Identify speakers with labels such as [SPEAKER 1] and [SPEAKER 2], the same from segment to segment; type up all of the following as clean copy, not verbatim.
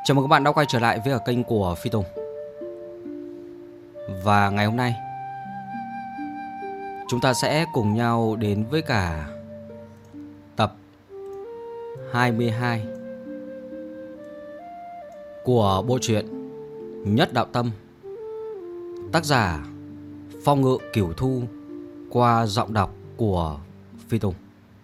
[SPEAKER 1] Chào mừng các bạn đã quay trở lại với kênh của Phi Tùng. Và ngày hôm nay chúng ta sẽ cùng nhau đến với cả tập 22 của bộ truyện Nhất Đạo Tâm, tác giả Phong Ngự Cửu Thu, qua giọng đọc của Phi Tùng.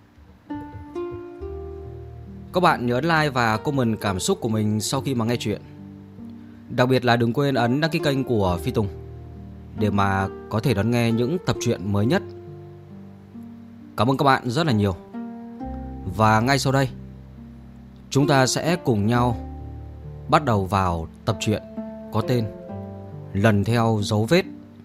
[SPEAKER 1] Các bạn nhớ like và comment cảm xúc của mình sau khi mà nghe chuyện. Đặc biệt là đừng quên ấn đăng ký kênh của Phi Tùng để mà có thể đón nghe những tập truyện mới nhất. Cảm ơn các bạn rất là nhiều. Và ngay sau đây chúng ta sẽ cùng nhau bắt đầu vào tập truyện có tên Lần Theo Dấu Vết.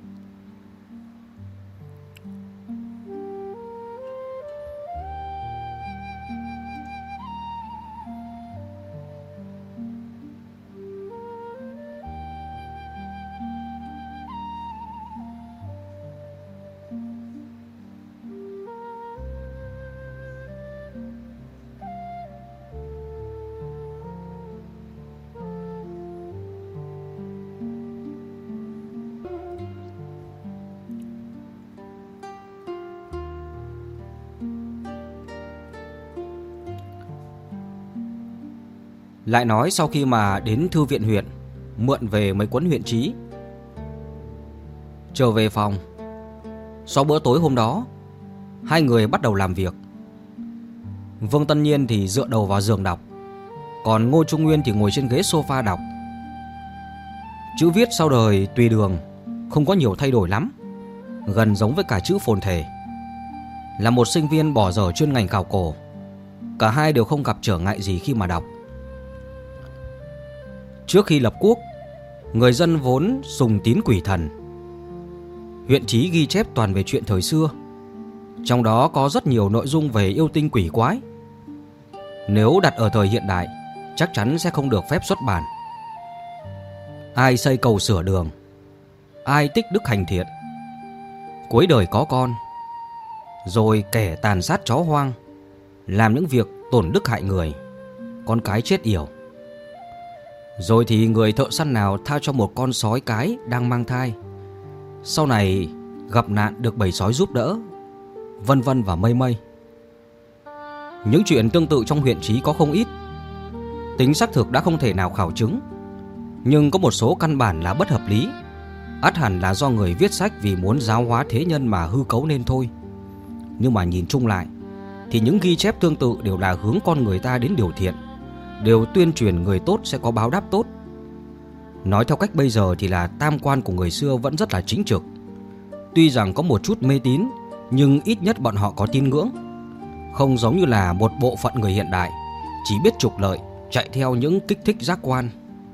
[SPEAKER 1] Lại nói sau khi mà đến thư viện huyện mượn về mấy cuốn huyện chí, trở về phòng, sau bữa tối hôm đó, hai người bắt đầu làm việc. Vương Tân Nhiên thì dựa đầu vào giường đọc, còn Ngô Trung Nguyên thì ngồi trên ghế sofa đọc. Chữ viết sau đời tùy đường không có nhiều thay đổi lắm, gần giống với cả chữ phồn thể. Là một sinh viên bỏ dở chuyên ngành khảo cổ, cả hai đều không gặp trở ngại gì khi mà đọc. Trước khi lập quốc, người dân vốn sùng tín quỷ thần. Huyện chí ghi chép toàn về chuyện thời xưa, trong đó có rất nhiều nội dung về yêu tinh quỷ quái. Nếu đặt ở thời hiện đại, chắc chắn sẽ không được phép xuất bản. Ai xây cầu sửa đường, ai tích đức hành thiện, cuối đời có con, rồi kẻ tàn sát chó hoang, làm những việc tổn đức hại người, con cái chết yểu. Rồi thì người thợ săn nào tha cho một con sói cái đang mang thai, sau này gặp nạn được bầy sói giúp đỡ, vân vân và mây mây. Những chuyện tương tự trong huyện chí có không ít. Tính xác thực đã không thể nào khảo chứng, nhưng có một số căn bản là bất hợp lý, ắt hẳn là do người viết sách vì muốn giáo hóa thế nhân mà hư cấu nên thôi. Nhưng mà nhìn chung lại thì những ghi chép tương tự đều là hướng con người ta đến điều thiện, đều tuyên truyền người tốt sẽ có báo đáp tốt. Nói theo cách bây giờ thì là tam quan của người xưa vẫn rất là chính trực. Tuy rằng có một chút mê tín, nhưng ít nhất bọn họ có tín ngưỡng, không giống như là một bộ phận người hiện đại chỉ biết trục lợi, chạy theo những kích thích giác quan.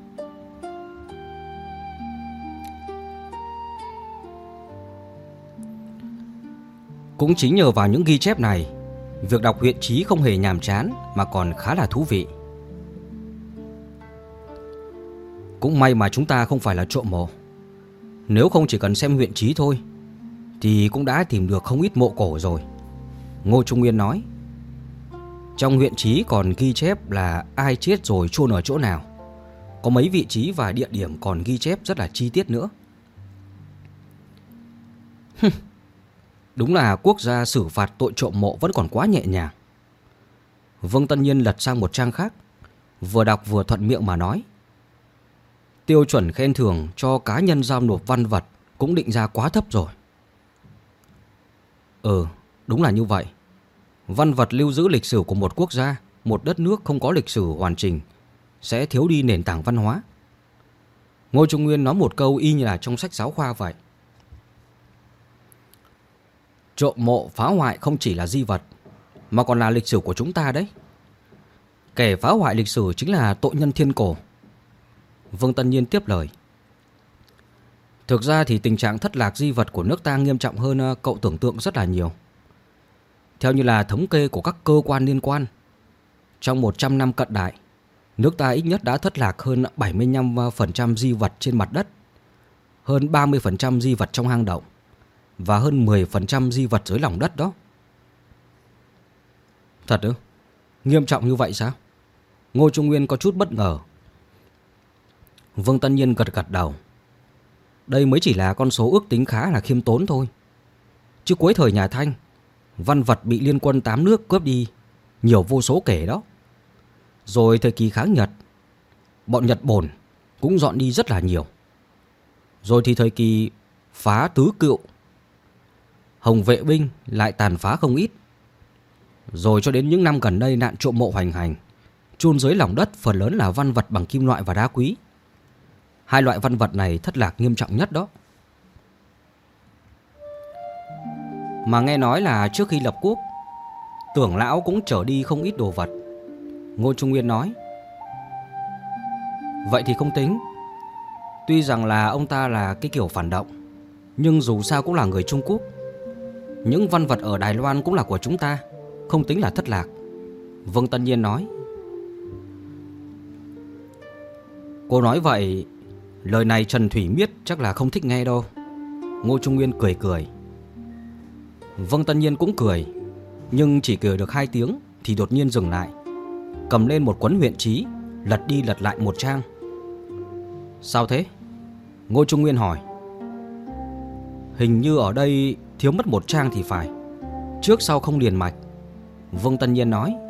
[SPEAKER 1] Cũng chính nhờ vào những ghi chép này, việc đọc huyện chí không hề nhàm chán mà còn khá là thú vị. Cũng may mà chúng ta không phải là trộm mộ. Nếu không chỉ cần xem huyện chí thôi thì cũng đã tìm được không ít mộ cổ rồi, Ngô Trung Nguyên nói. Trong huyện chí còn ghi chép là ai chết rồi chôn ở chỗ nào, có mấy vị trí và địa điểm còn ghi chép rất là chi tiết nữa. Đúng là quốc gia xử phạt tội trộm mộ vẫn còn quá nhẹ nhàng. Vương Tân Nhiên lật sang một trang khác, vừa đọc vừa thuận miệng mà nói. Tiêu chuẩn khen thưởng cho cá nhân giao nộp văn vật cũng định ra quá thấp rồi. Đúng là như vậy. Văn vật lưu giữ lịch sử của một quốc gia, một đất nước không có lịch sử hoàn chỉnh sẽ thiếu đi nền tảng văn hóa. Ngô Trung Nguyên nói một câu y như là trong sách giáo khoa vậy. Trộm mộ phá hoại không chỉ là di vật, mà còn là lịch sử của chúng ta đấy. Kẻ phá hoại lịch sử chính là tội nhân thiên cổ. Vương Tân Nhiên tiếp lời. Thực ra thì tình trạng thất lạc di vật của nước ta nghiêm trọng hơn cậu tưởng tượng rất là nhiều. Theo như là thống kê của các cơ quan liên quan, trong 100 năm cận đại, nước ta ít nhất đã thất lạc hơn 75% di vật trên mặt đất, hơn 30% di vật trong hang động và hơn 10% di vật dưới lòng đất đó. Thật ư? Nghiêm trọng như vậy sao? Ngô Trung Nguyên có chút bất ngờ. Vương Tân Nhiên gật gật đầu. Đây mới chỉ là con số ước tính khá là khiêm tốn thôi. Chứ cuối thời nhà Thanh, văn vật bị liên quân 8 nước cướp đi nhiều vô số kể đó. Rồi thời kỳ kháng Nhật, bọn Nhật Bổn cũng dọn đi rất là nhiều. Rồi thì thời kỳ phá tứ cựu, Hồng vệ binh lại tàn phá không ít. Rồi cho đến những năm gần đây nạn trộm mộ hoành hành, chôn dưới lòng đất phần lớn là văn vật bằng kim loại và đá quý. Hai loại văn vật này thất lạc nghiêm trọng nhất đó. Mà nghe nói là trước khi lập quốc, Tưởng lão cũng trở đi không ít đồ vật. Ngô Trung Nguyên nói. Vậy thì không tính. Tuy rằng là ông ta là cái kiểu phản động, nhưng dù sao cũng là người Trung Quốc. Những văn vật ở Đài Loan cũng là của chúng ta, không tính là thất lạc. Vương Tân Nhiên nói. Cô nói vậy, lời này Trần Thủy Miết chắc là không thích nghe đâu. Ngô Trung Nguyên cười cười. Vương Tân Nhiên cũng cười, nhưng chỉ cười được 2 tiếng thì đột nhiên dừng lại, cầm lên một cuốn huyện chí, lật đi lật lại một trang. Sao thế? Ngô Trung Nguyên hỏi. Hình như ở đây thiếu mất một trang thì phải, trước sau không liền mạch. Vương Tân Nhiên nói.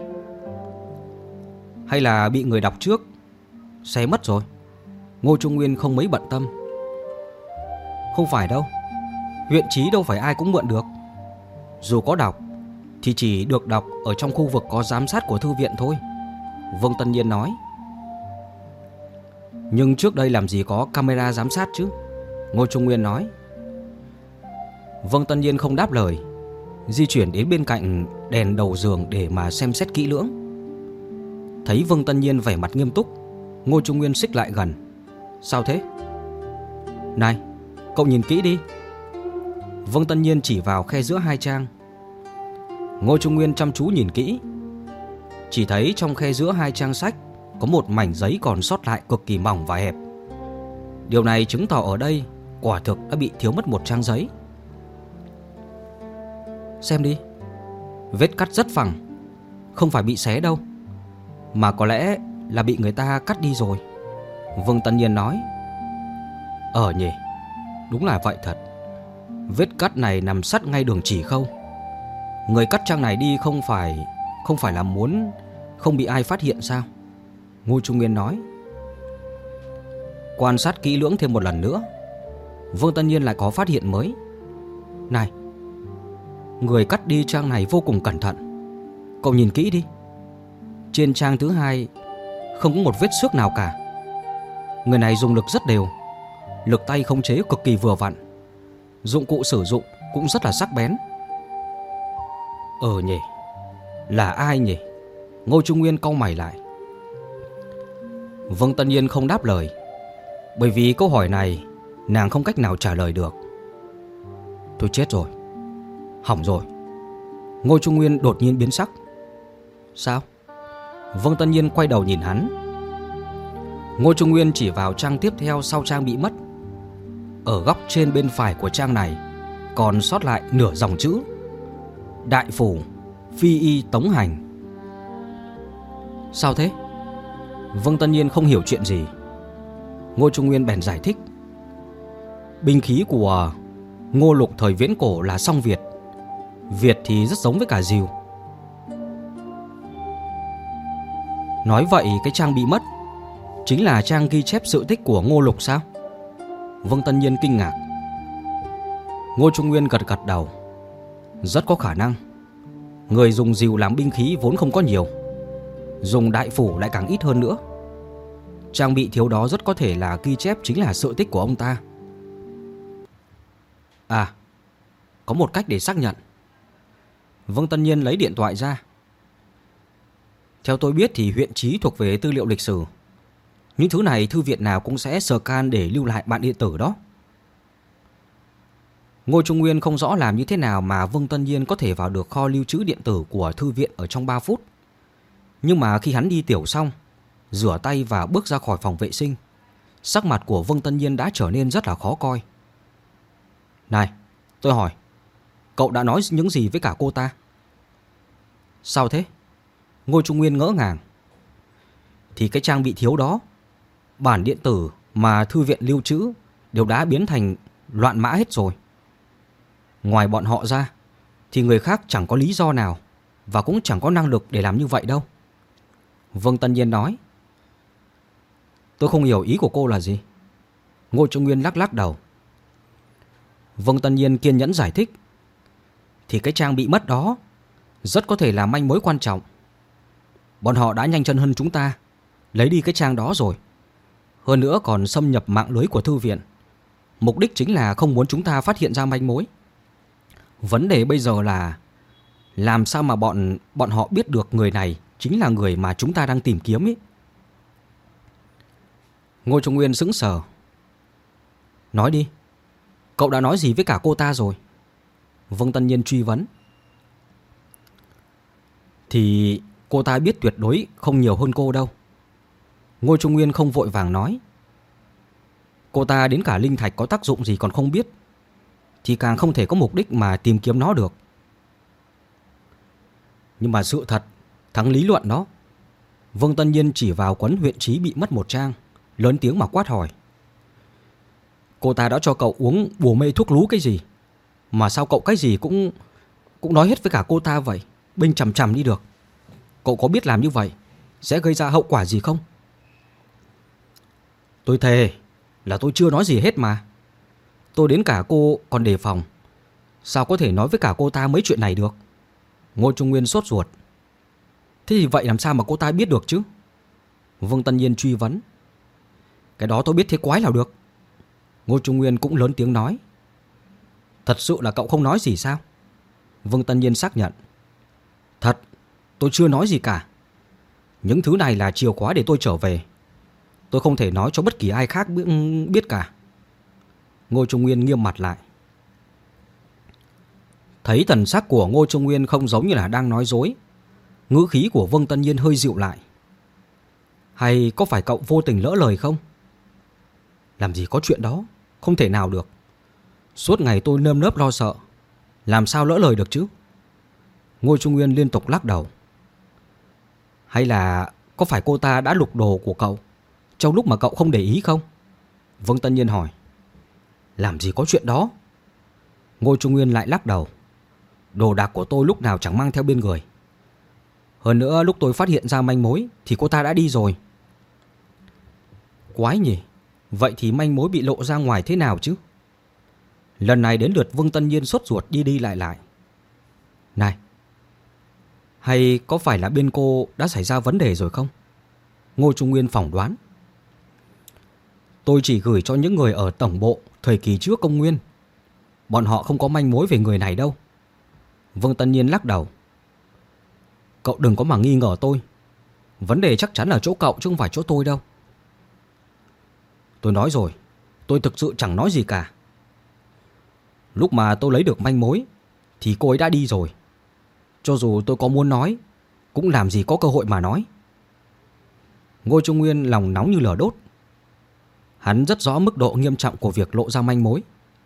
[SPEAKER 1] Hay là bị người đọc trước xé mất rồi? Ngô Trung Nguyên không mấy bận tâm. Không phải đâu, huyện chí đâu phải ai cũng mượn được. Dù có đọc thì chỉ được đọc ở trong khu vực có giám sát của thư viện thôi. Vương Tân Nhiên nói. Nhưng trước đây làm gì có camera giám sát chứ? Ngô Trung Nguyên nói. Vương Tân Nhiên không đáp lời, di chuyển đến bên cạnh đèn đầu giường để mà xem xét kỹ lưỡng. Thấy Vương Tân Nhiên vẻ mặt nghiêm túc, Ngô Trung Nguyên xích lại gần. Sao thế? Này, cậu nhìn kỹ đi. Vương Tân Nhiên chỉ vào khe giữa 2 trang. Ngô Trung Nguyên chăm chú nhìn kỹ. Chỉ thấy trong khe giữa 2 trang sách có một mảnh giấy còn sót lại cực kỳ mỏng và hẹp. Điều này chứng tỏ ở đây quả thực đã bị thiếu mất một trang giấy. Xem đi, vết cắt rất phẳng, không phải bị xé đâu, mà có lẽ là bị người ta cắt đi rồi. Vương Tân Nhiên nói. Nhỉ, đúng là vậy thật. Vết cắt này nằm sát ngay đường chỉ khâu. Người cắt trang này đi không phải là muốn không bị ai phát hiện sao? Ngô Trung Nguyên nói. Quan sát kỹ lưỡng thêm một lần nữa, Vương Tân Nhiên lại có phát hiện mới. Này, người cắt đi trang này vô cùng cẩn thận. Cậu nhìn kỹ đi. Trên trang thứ 2 không có một vết xước nào cả. Người này dùng lực rất đều, lực tay khống chế cực kỳ vừa vặn. Dụng cụ sử dụng cũng rất là sắc bén. Nhỉ, là ai nhỉ? Ngô Trung Nguyên cau mày lại. Vương Tân Nhiên không đáp lời, bởi vì câu hỏi này nàng không cách nào trả lời được. Tôi chết rồi, hỏng rồi. Ngô Trung Nguyên đột nhiên biến sắc. Sao? Vương Tân Nhiên quay đầu nhìn hắn. Ngô Trung Nguyên chỉ vào trang tiếp theo sau trang bị mất. Ở góc trên bên phải của trang này còn sót lại nửa dòng chữ: Đại phủ phi y tống hành. Sao thế? Vương Tân Nhiên không hiểu chuyện gì. Ngô Trung Nguyên bèn giải thích. Binh khí của Ngô Lục thời viễn cổ là song Việt. Việt thì rất giống với cả Dìu. Nói vậy cái trang bị mất chính là trang ghi chép sự tích của Ngô Lục sao? Vương Tân Nhiên kinh ngạc. Ngô Trung Nguyên gật gật đầu. Rất có khả năng. Người dùng dìu làm binh khí vốn không có nhiều, dùng đại phủ lại càng ít hơn nữa. Trang bị thiếu đó rất có thể là ghi chép chính là sự tích của ông ta. À, có một cách để xác nhận. Vương Tân Nhiên lấy điện thoại ra. Theo tôi biết thì huyện chí thuộc về tư liệu lịch sử. Những thứ này thư viện nào cũng sẽ scan để lưu lại bản điện tử đó. Ngô Trung Nguyên không rõ làm như thế nào mà Vương Tân Nhiên có thể vào được kho lưu trữ điện tử của thư viện ở trong 3 phút. Nhưng mà khi hắn đi tiểu xong, rửa tay và bước ra khỏi phòng vệ sinh, sắc mặt của Vương Tân Nhiên đã trở nên rất là khó coi. Này, tôi hỏi, cậu đã nói những gì với cả cô ta? Sao thế? Ngô Trung Nguyên ngỡ ngàng. Thì cái trang bị thiếu đó, bản điện tử mà thư viện lưu trữ đều đã biến thành loạn mã hết rồi. Ngoài bọn họ ra thì người khác chẳng có lý do nào và cũng chẳng có năng lực để làm như vậy đâu. Vương Tân Nhiên nói. Tôi không hiểu ý của cô là gì. Ngô Trung Nguyên lắc lắc đầu. Vương Tân Nhiên kiên nhẫn giải thích. Thì cái trang bị mất đó rất có thể là manh mối quan trọng. Bọn họ đã nhanh chân hơn chúng ta, lấy đi cái trang đó rồi. Hơn nữa còn xâm nhập mạng lưới của thư viện. Mục đích chính là không muốn chúng ta phát hiện ra manh mối. Vấn đề bây giờ là làm sao mà bọn họ biết được người này chính là người mà chúng ta đang tìm kiếm ấy. Ngô Trung Nguyên sững sờ. Nói đi, cậu đã nói gì với cả cô ta rồi? Vương Tân Nhiên truy vấn. Thì cô ta biết tuyệt đối không nhiều hơn cô đâu. Ngô Trung Nguyên không vội vàng nói. Cô ta đến cả linh thạch có tác dụng gì còn không biết, thì càng không thể có mục đích mà tìm kiếm nó được. Nhưng mà sự thật thắng lý luận đó. Vương Tân Nhiên chỉ vào cuốn huyện chí bị mất một trang, lớn tiếng mà quát hỏi. Cô ta đã cho cậu uống bùa mê thuốc lú cái gì? Mà sao cậu cái gì cũng nói hết với cả cô ta vậy? Bênh chằm chằm đi được. Cậu có biết làm như vậy sẽ gây ra hậu quả gì không? Tôi thề là tôi chưa nói gì hết mà. Tôi đến cả cô còn đề phòng, sao có thể nói với cả cô ta mấy chuyện này được? Ngô Trung Nguyên sốt ruột. Thế thì vậy làm sao mà cô ta biết được chứ? Vương Tân Nhiên truy vấn. Cái đó tôi biết thế quái nào được. Ngô Trung Nguyên cũng lớn tiếng nói. Thật sự là cậu không nói gì sao? Vương Tân Nhiên xác nhận. Thật, tôi chưa nói gì cả. Những thứ này là chìa khóa để tôi trở về. Tôi không thể nói cho bất kỳ ai khác biết cả. Ngô Trung Nguyên nghiêm mặt lại. Thấy thần sắc của Ngô Trung Nguyên không giống như là đang nói dối, ngữ khí của Vương Tân Nhiên hơi dịu lại. Hay có phải cậu vô tình lỡ lời không? Làm gì có chuyện đó, không thể nào được. Suốt ngày tôi nơm nớp lo sợ, làm sao lỡ lời được chứ? Ngô Trung Nguyên liên tục lắc đầu. Hay là có phải cô ta đã lục đồ của cậu trong lúc mà cậu không để ý không? Vương Tân Nhiên hỏi. Làm gì có chuyện đó. Ngô Trung Nguyên lại lắc đầu. Đồ đạc của tôi lúc nào chẳng mang theo bên người. Hơn nữa lúc tôi phát hiện ra manh mối thì cô ta đã đi rồi. Quái nhỉ. Vậy thì manh mối bị lộ ra ngoài thế nào chứ? Lần này đến lượt Vương Tân Nhiên sốt ruột đi đi lại lại. Này, hay có phải là bên cô đã xảy ra vấn đề rồi không? Ngô Trung Nguyên phỏng đoán. Tôi chỉ gửi cho những người ở tổng bộ thời kỳ trước công nguyên. Bọn họ không có manh mối về người này đâu. Vương Tân Nhiên lắc đầu. Cậu đừng có mà nghi ngờ tôi. Vấn đề chắc chắn ở chỗ cậu chứ không phải chỗ tôi đâu. Tôi nói rồi, tôi thực sự chẳng nói gì cả. Lúc mà tôi lấy được manh mối thì cô ấy đã đi rồi. Cho dù tôi có muốn nói cũng làm gì có cơ hội mà nói. Ngô Trung Nguyên lòng nóng như lửa đốt. Hắn rất rõ mức độ nghiêm trọng của việc lộ ra manh mối.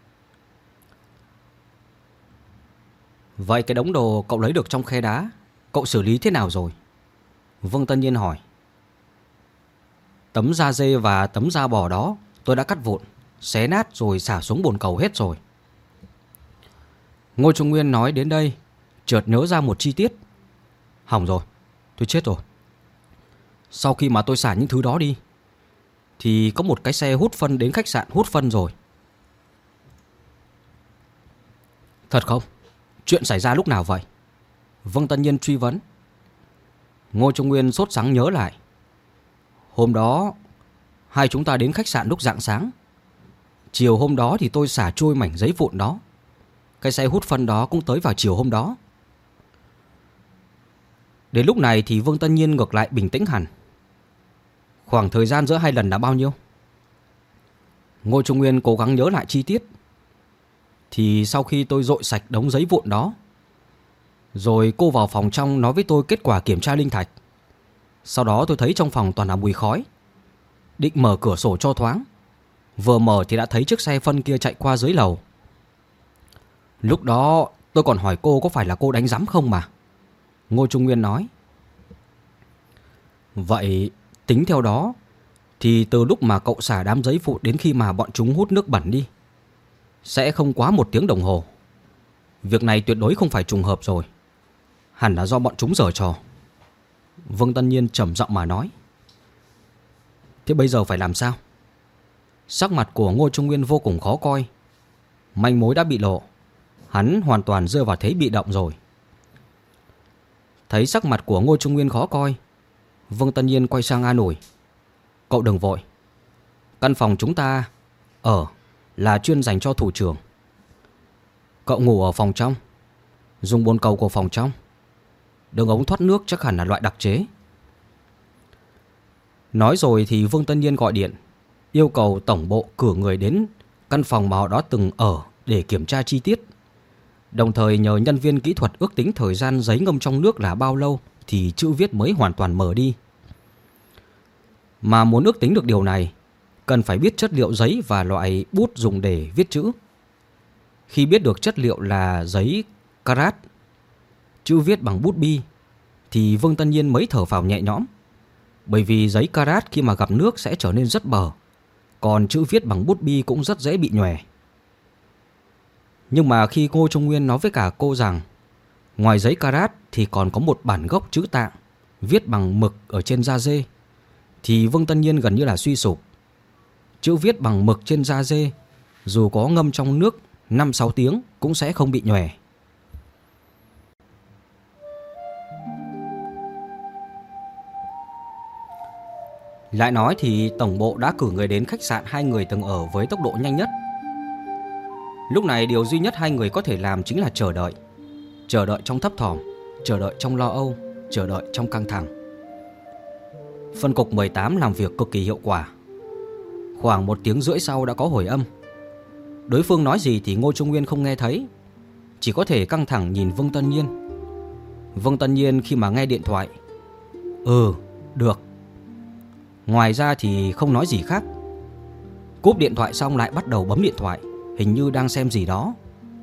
[SPEAKER 1] Vậy cái đống đồ cậu lấy được trong khe đá, cậu xử lý thế nào rồi? Vương Tân Nhiên hỏi. Tấm da dê và tấm da bò đó tôi đã cắt vụn, xé nát rồi xả xuống bồn cầu hết rồi. Ngô Trung Nguyên nói đến đây chợt nhớ ra một chi tiết. Hỏng rồi, tôi chết rồi. Sau khi mà tôi xả những thứ đó đi thì có một cái xe hút phân đến khách sạn hút phân rồi. Thật không? Chuyện xảy ra lúc nào vậy? Vương Tân Nhiên truy vấn. Ngô Trung Nguyên sốt sắng nhớ lại. Hôm đó hai chúng ta đến khách sạn lúc rạng sáng. Chiều hôm đó thì tôi xả trôi mảnh giấy vụn đó. Cái xe hút phân đó cũng tới vào chiều hôm đó. Đến lúc này thì Vương Tân Nhiên ngược lại bình tĩnh hẳn. Khoảng thời gian giữa hai lần là bao nhiêu? Ngô Trung Nguyên cố gắng nhớ lại chi tiết. Thì sau khi tôi dội sạch đống giấy vụn đó, rồi cô vào phòng trong nói với tôi kết quả kiểm tra linh thạch. Sau đó tôi thấy trong phòng toàn là mùi khói. Định mở cửa sổ cho thoáng. Vừa mở thì đã thấy chiếc xe phân kia chạy qua dưới lầu. Lúc đó tôi còn hỏi cô có phải là cô đánh rắm không mà. Ngô Trung Nguyên nói. Vậy tính theo đó thì từ lúc mà cậu xả đám giấy vụn đến khi mà bọn chúng hút nước bẩn đi sẽ không quá 1 tiếng đồng hồ. Việc này tuyệt đối không phải trùng hợp rồi. Hẳn là do bọn chúng giở trò. Vương Tân Nhiên trầm giọng mà nói. Thế bây giờ phải làm sao? Sắc mặt của Ngô Trung Nguyên vô cùng khó coi. Manh mối đã bị lộ. Hắn hoàn toàn rơi vào thế bị động rồi. Thấy sắc mặt của Ngô Trung Nguyên khó coi, Vương Tân Nhiên quay sang an ủi. Cậu đừng vội. Căn phòng chúng ta ở là chuyên dành cho thủ trưởng. Cậu ngủ ở phòng trong, dùng bồn cầu của phòng trong. Đường ống thoát nước chắc hẳn là loại đặc chế. Nói rồi thì Vương Tân Nhiên gọi điện yêu cầu tổng bộ cử người đến căn phòng mà họ đã từng ở để kiểm tra chi tiết. Đồng thời nhờ nhân viên kỹ thuật ước tính thời gian giấy ngâm trong nước là bao lâu thì chữ viết mới hoàn toàn mờ đi. Mà muốn ước tính được điều này, cần phải biết chất liệu giấy và loại bút dùng để viết chữ. Khi biết được chất liệu là giấy karat, chữ viết bằng bút bi, thì Vương Tân Nhiên mới thở phào nhẹ nhõm. Bởi vì giấy karat khi mà gặp nước sẽ trở nên rất bờ, còn chữ viết bằng bút bi cũng rất dễ bị nhòe. Nhưng mà khi Ngô Trung Nguyên nói với cả cô rằng ngoài giấy karat thì còn có một bản gốc chữ tạng viết bằng mực ở trên da dê, thì Vương Tân Nhiên gần như là suy sụp. Chữ viết bằng mực trên da dê dù có ngâm trong nước 5-6 tiếng cũng sẽ không bị nhòe. Lại nói thì tổng bộ đã cử người đến khách sạn hai người từng ở với tốc độ nhanh nhất. Lúc này điều duy nhất hai người có thể làm chính là chờ đợi. Chờ đợi trong thấp thỏm, chờ đợi trong lo âu, chờ đợi trong căng thẳng. Phân cục 18 làm việc cực kỳ hiệu quả. Khoảng 1 tiếng rưỡi sau đã có hồi âm. Đối phương nói gì thì Ngô Trung Nguyên không nghe thấy, chỉ có thể căng thẳng nhìn Vương Tân Nhiên. Vương Tân Nhiên khi mà nghe điện thoại được. Ngoài ra thì không nói gì khác. Cúp điện thoại xong lại bắt đầu bấm điện thoại, hình như đang xem gì đó.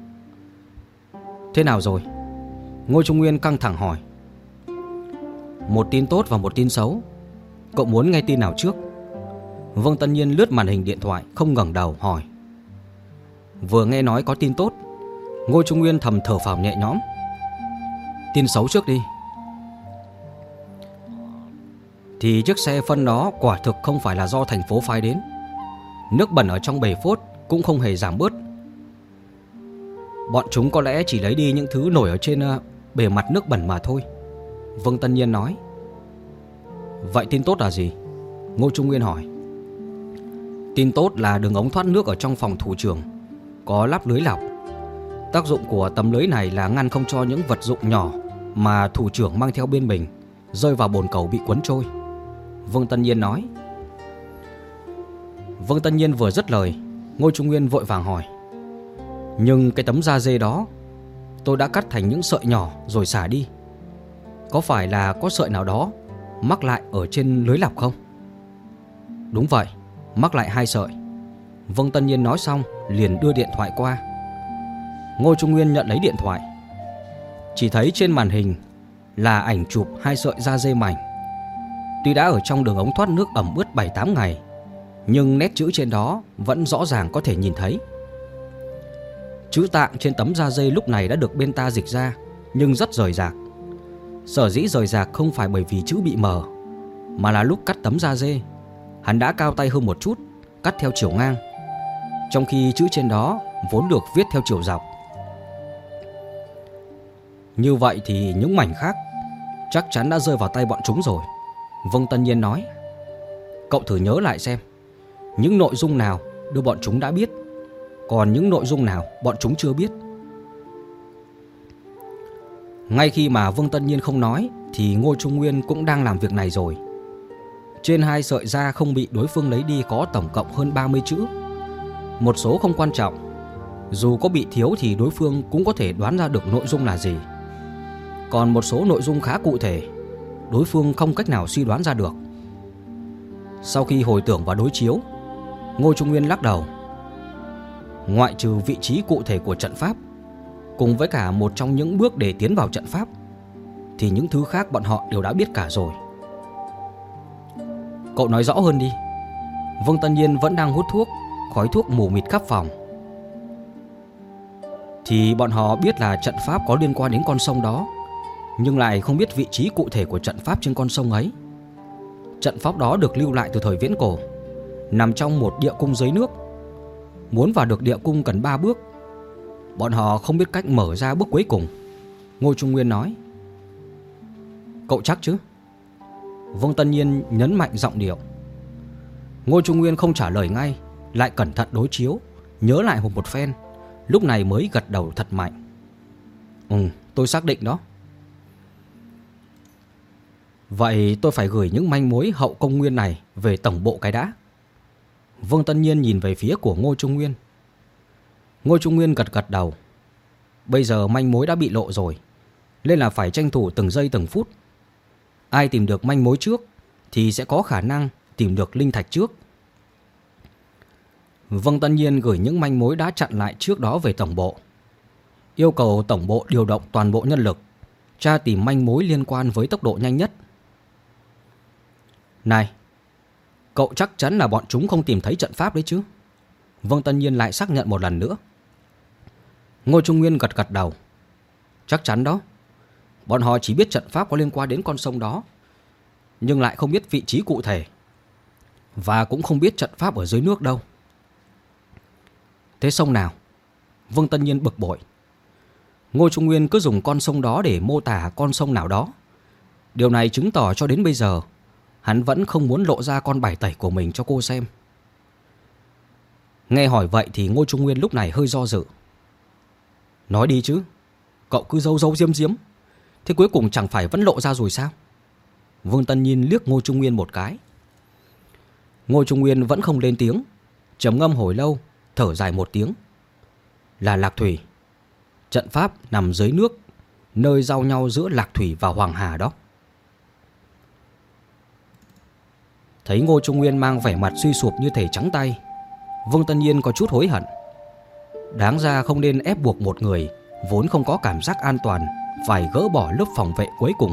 [SPEAKER 1] Thế nào rồi? Ngô Trung Nguyên căng thẳng hỏi. Một tin tốt và một tin xấu. Cậu muốn nghe tin nào trước? Vương Tân Nhiên lướt màn hình điện thoại, không ngẩng đầu hỏi. Vừa nghe nói có tin tốt, Ngô Trung Nguyên thầm thở phào nhẹ nhõm. Tin xấu trước đi. Thì chiếc xe phân đó quả thực không phải là do thành phố phái đến. Nước bẩn ở trong bể phốt cũng không hề giảm bớt. Bọn chúng có lẽ chỉ lấy đi những thứ nổi ở trên bề mặt nước bẩn mà thôi. Vương Tân Nhiên nói. Vậy tin tốt là gì? Ngô Trung Nguyên hỏi. Tin tốt là đường ống thoát nước ở trong phòng thủ trưởng có lắp lưới lọc. Tác dụng của tấm lưới này là ngăn không cho những vật dụng nhỏ mà thủ trưởng mang theo bên mình rơi vào bồn cầu bị cuốn trôi. Vương Tân Nhiên nói. Vương Tân Nhiên vừa dứt lời, Ngô Trung Nguyên vội vàng hỏi. Nhưng cái tấm da dê đó tôi đã cắt thành những sợi nhỏ rồi xả đi. Có phải là có sợi nào đó mắc lại ở trên lưới lọc không? Đúng vậy, mắc lại 2 sợi. Vương Tân Nhiên nói xong liền đưa điện thoại qua. Ngô Trung Nguyên nhận lấy điện thoại. Chỉ thấy trên màn hình là ảnh chụp 2 sợi da dê mảnh. Tuy đã ở trong đường ống thoát nước ẩm ướt 7-8 ngày, nhưng nét chữ trên đó vẫn rõ ràng có thể nhìn thấy. Chữ tạng trên tấm da dê lúc này đã được bên ta dịch ra, nhưng rất rời rạc. Sở dĩ rời rạc không phải bởi vì chữ bị mờ, mà là lúc cắt tấm da dê, hắn đã cao tay hơn một chút, cắt theo chiều ngang, trong khi chữ trên đó vốn được viết theo chiều dọc. Như vậy thì những mảnh khác chắc chắn đã rơi vào tay bọn chúng rồi. Vương Tân Nhiên nói. Cậu thử nhớ lại xem, những nội dung nào đưa bọn chúng đã biết, còn những nội dung nào bọn chúng chưa biết. Ngay khi mà Vương Tân Nhiên không nói thì Ngô Trung Nguyên cũng đang làm việc này rồi. Trên 2 sợi da không bị đối phương lấy đi có tổng cộng hơn 30 chữ. Một số không quan trọng, dù có bị thiếu thì đối phương cũng có thể đoán ra được nội dung là gì. Còn một số nội dung khá cụ thể, đối phương không cách nào suy đoán ra được. Sau khi hồi tưởng và đối chiếu, Ngô Trung Nguyên lắc đầu. Ngoại trừ vị trí cụ thể của trận pháp cùng với cả một trong những bước để tiến vào trận pháp, thì những thứ khác bọn họ đều đã biết cả rồi. Cậu nói rõ hơn đi. Vương Tân Nhiên vẫn đang hút thuốc, khói thuốc mù mịt khắp phòng. Thì bọn họ biết là trận pháp có liên quan đến con sông đó, nhưng lại không biết vị trí cụ thể của trận pháp trên con sông ấy. Trận pháp đó được lưu lại từ thời viễn cổ, nằm trong một địa cung dưới nước. Muốn vào được địa cung cần 3 bước. Bọn họ không biết cách mở ra bước cuối cùng. Ngô Trung Nguyên nói. Cậu chắc chứ? Vương Tân Nhiên nhấn mạnh giọng điệu. Ngô Trung Nguyên không trả lời ngay, lại cẩn thận đối chiếu, nhớ lại một phen, lúc này mới gật đầu thật mạnh. Tôi xác định đó. Vậy tôi phải gửi những manh mối hậu công nguyên này về tổng bộ cái đã. Vương Tân Nhiên nhìn về phía của Ngô Trung Nguyên. Ngô Trung Nguyên gật gật đầu. Bây giờ manh mối đã bị lộ rồi, nên là phải tranh thủ từng giây từng phút. Ai tìm được manh mối trước thì sẽ có khả năng tìm được linh thạch trước. Vương Tân Nhiên gửi những manh mối đã chặn lại trước đó về tổng bộ, yêu cầu tổng bộ điều động toàn bộ nhân lực tra tìm manh mối liên quan với tốc độ nhanh nhất. Này, cậu chắc chắn là bọn chúng không tìm thấy trận pháp đấy chứ? Vương Tân Nhiên lại xác nhận một lần nữa. Ngô Trung Nguyên gật gật đầu. Chắc chắn đó. Bọn họ chỉ biết trận pháp có liên quan đến con sông đó, nhưng lại không biết vị trí cụ thể, và cũng không biết trận pháp ở dưới nước đâu. Thế sông nào? Vương Tân Nhiên bực bội. Ngô Trung Nguyên cứ dùng con sông đó để mô tả con sông nào đó. Điều này chứng tỏ cho đến bây giờ hắn vẫn không muốn lộ ra con bài tẩy của mình cho cô xem. Nghe hỏi vậy thì Ngô Trung Nguyên lúc này hơi do dự. Nói đi chứ, cậu cứ giấu giấu diếm diếm, thế cuối cùng chẳng phải vẫn lộ ra rồi sao? Vương Tân Nhiên liếc Ngô Trung Nguyên một cái. Ngô Trung Nguyên vẫn không lên tiếng, trầm ngâm hồi lâu, thở dài một tiếng. Là Lạc Thủy. Trận pháp nằm dưới nước, nơi giao nhau giữa Lạc Thủy và Hoàng Hà đó. Thấy Ngô Trung Nguyên mang vẻ mặt suy sụp như thể trắng tay, Vương Tân Nhiên có chút hối hận. Đáng ra không nên ép buộc một người vốn không có cảm giác an toàn phải gỡ bỏ lớp phòng vệ cuối cùng.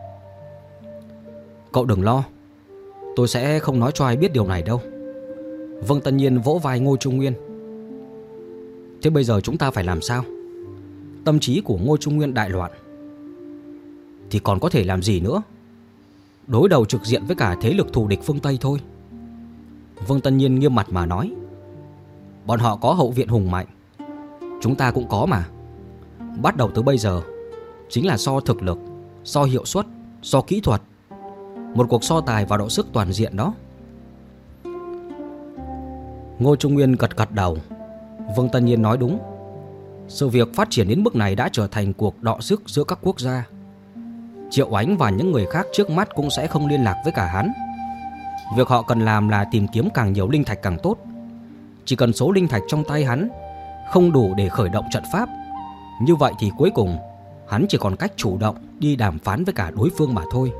[SPEAKER 1] Cậu đừng lo, tôi sẽ không nói cho ai biết điều này đâu. Vương Tân Nhiên vỗ vai Ngô Trung Nguyên. Thế bây giờ chúng ta phải làm sao? Tâm trí của Ngô Trung Nguyên đại loạn. Thì còn có thể làm gì nữa? Đối đầu trực diện với cả thế lực thù địch phương Tây thôi. Vương Tân Nhiên nghiêm mặt mà nói. Bọn họ có hậu viện hùng mạnh, chúng ta cũng có mà. Bắt đầu từ bây giờ chính là so thực lực, so hiệu suất, so kỹ thuật. Một cuộc so tài và độ sức toàn diện đó. Ngô Trung Nguyên gật gật đầu. Vương Tân Nhiên nói đúng. Sự việc phát triển đến mức này đã trở thành cuộc đọ sức giữa các quốc gia. Triệu Ánh và những người khác trước mắt cũng sẽ không liên lạc với cả hắn. Việc họ cần làm là tìm kiếm càng nhiều linh thạch càng tốt. Chỉ cần số linh thạch trong tay hắn không đủ để khởi động trận pháp, như vậy thì cuối cùng hắn chỉ còn cách chủ động đi đàm phán với cả đối phương mà thôi.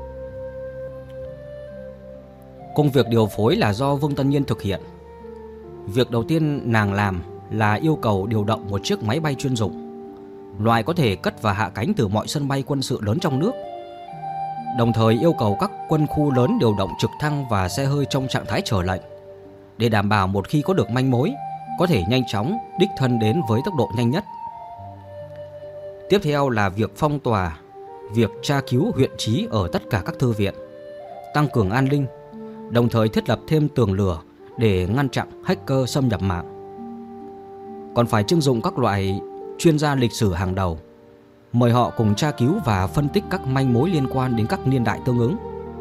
[SPEAKER 1] Công việc điều phối là do Vương Tân Nhiên thực hiện. Việc đầu tiên nàng làm là yêu cầu điều động một chiếc máy bay chuyên dụng, loại có thể cất và hạ cánh từ mọi sân bay quân sự lớn trong nước. Đồng thời yêu cầu các quân khu lớn điều động trực thăng và xe hơi trong trạng thái chờ lệnh, để đảm bảo một khi có được manh mối có thể nhanh chóng đích thân đến với tốc độ nhanh nhất. Tiếp theo là việc phong tỏa, việc tra cứu huyện trí ở tất cả các thư viện, tăng cường an ninh, đồng thời thiết lập thêm tường lửa để ngăn chặn hacker xâm nhập mạng. Còn phải trưng dụng các loại chuyên gia lịch sử hàng đầu, mời họ cùng tra cứu và phân tích các manh mối liên quan đến các niên đại tương ứng.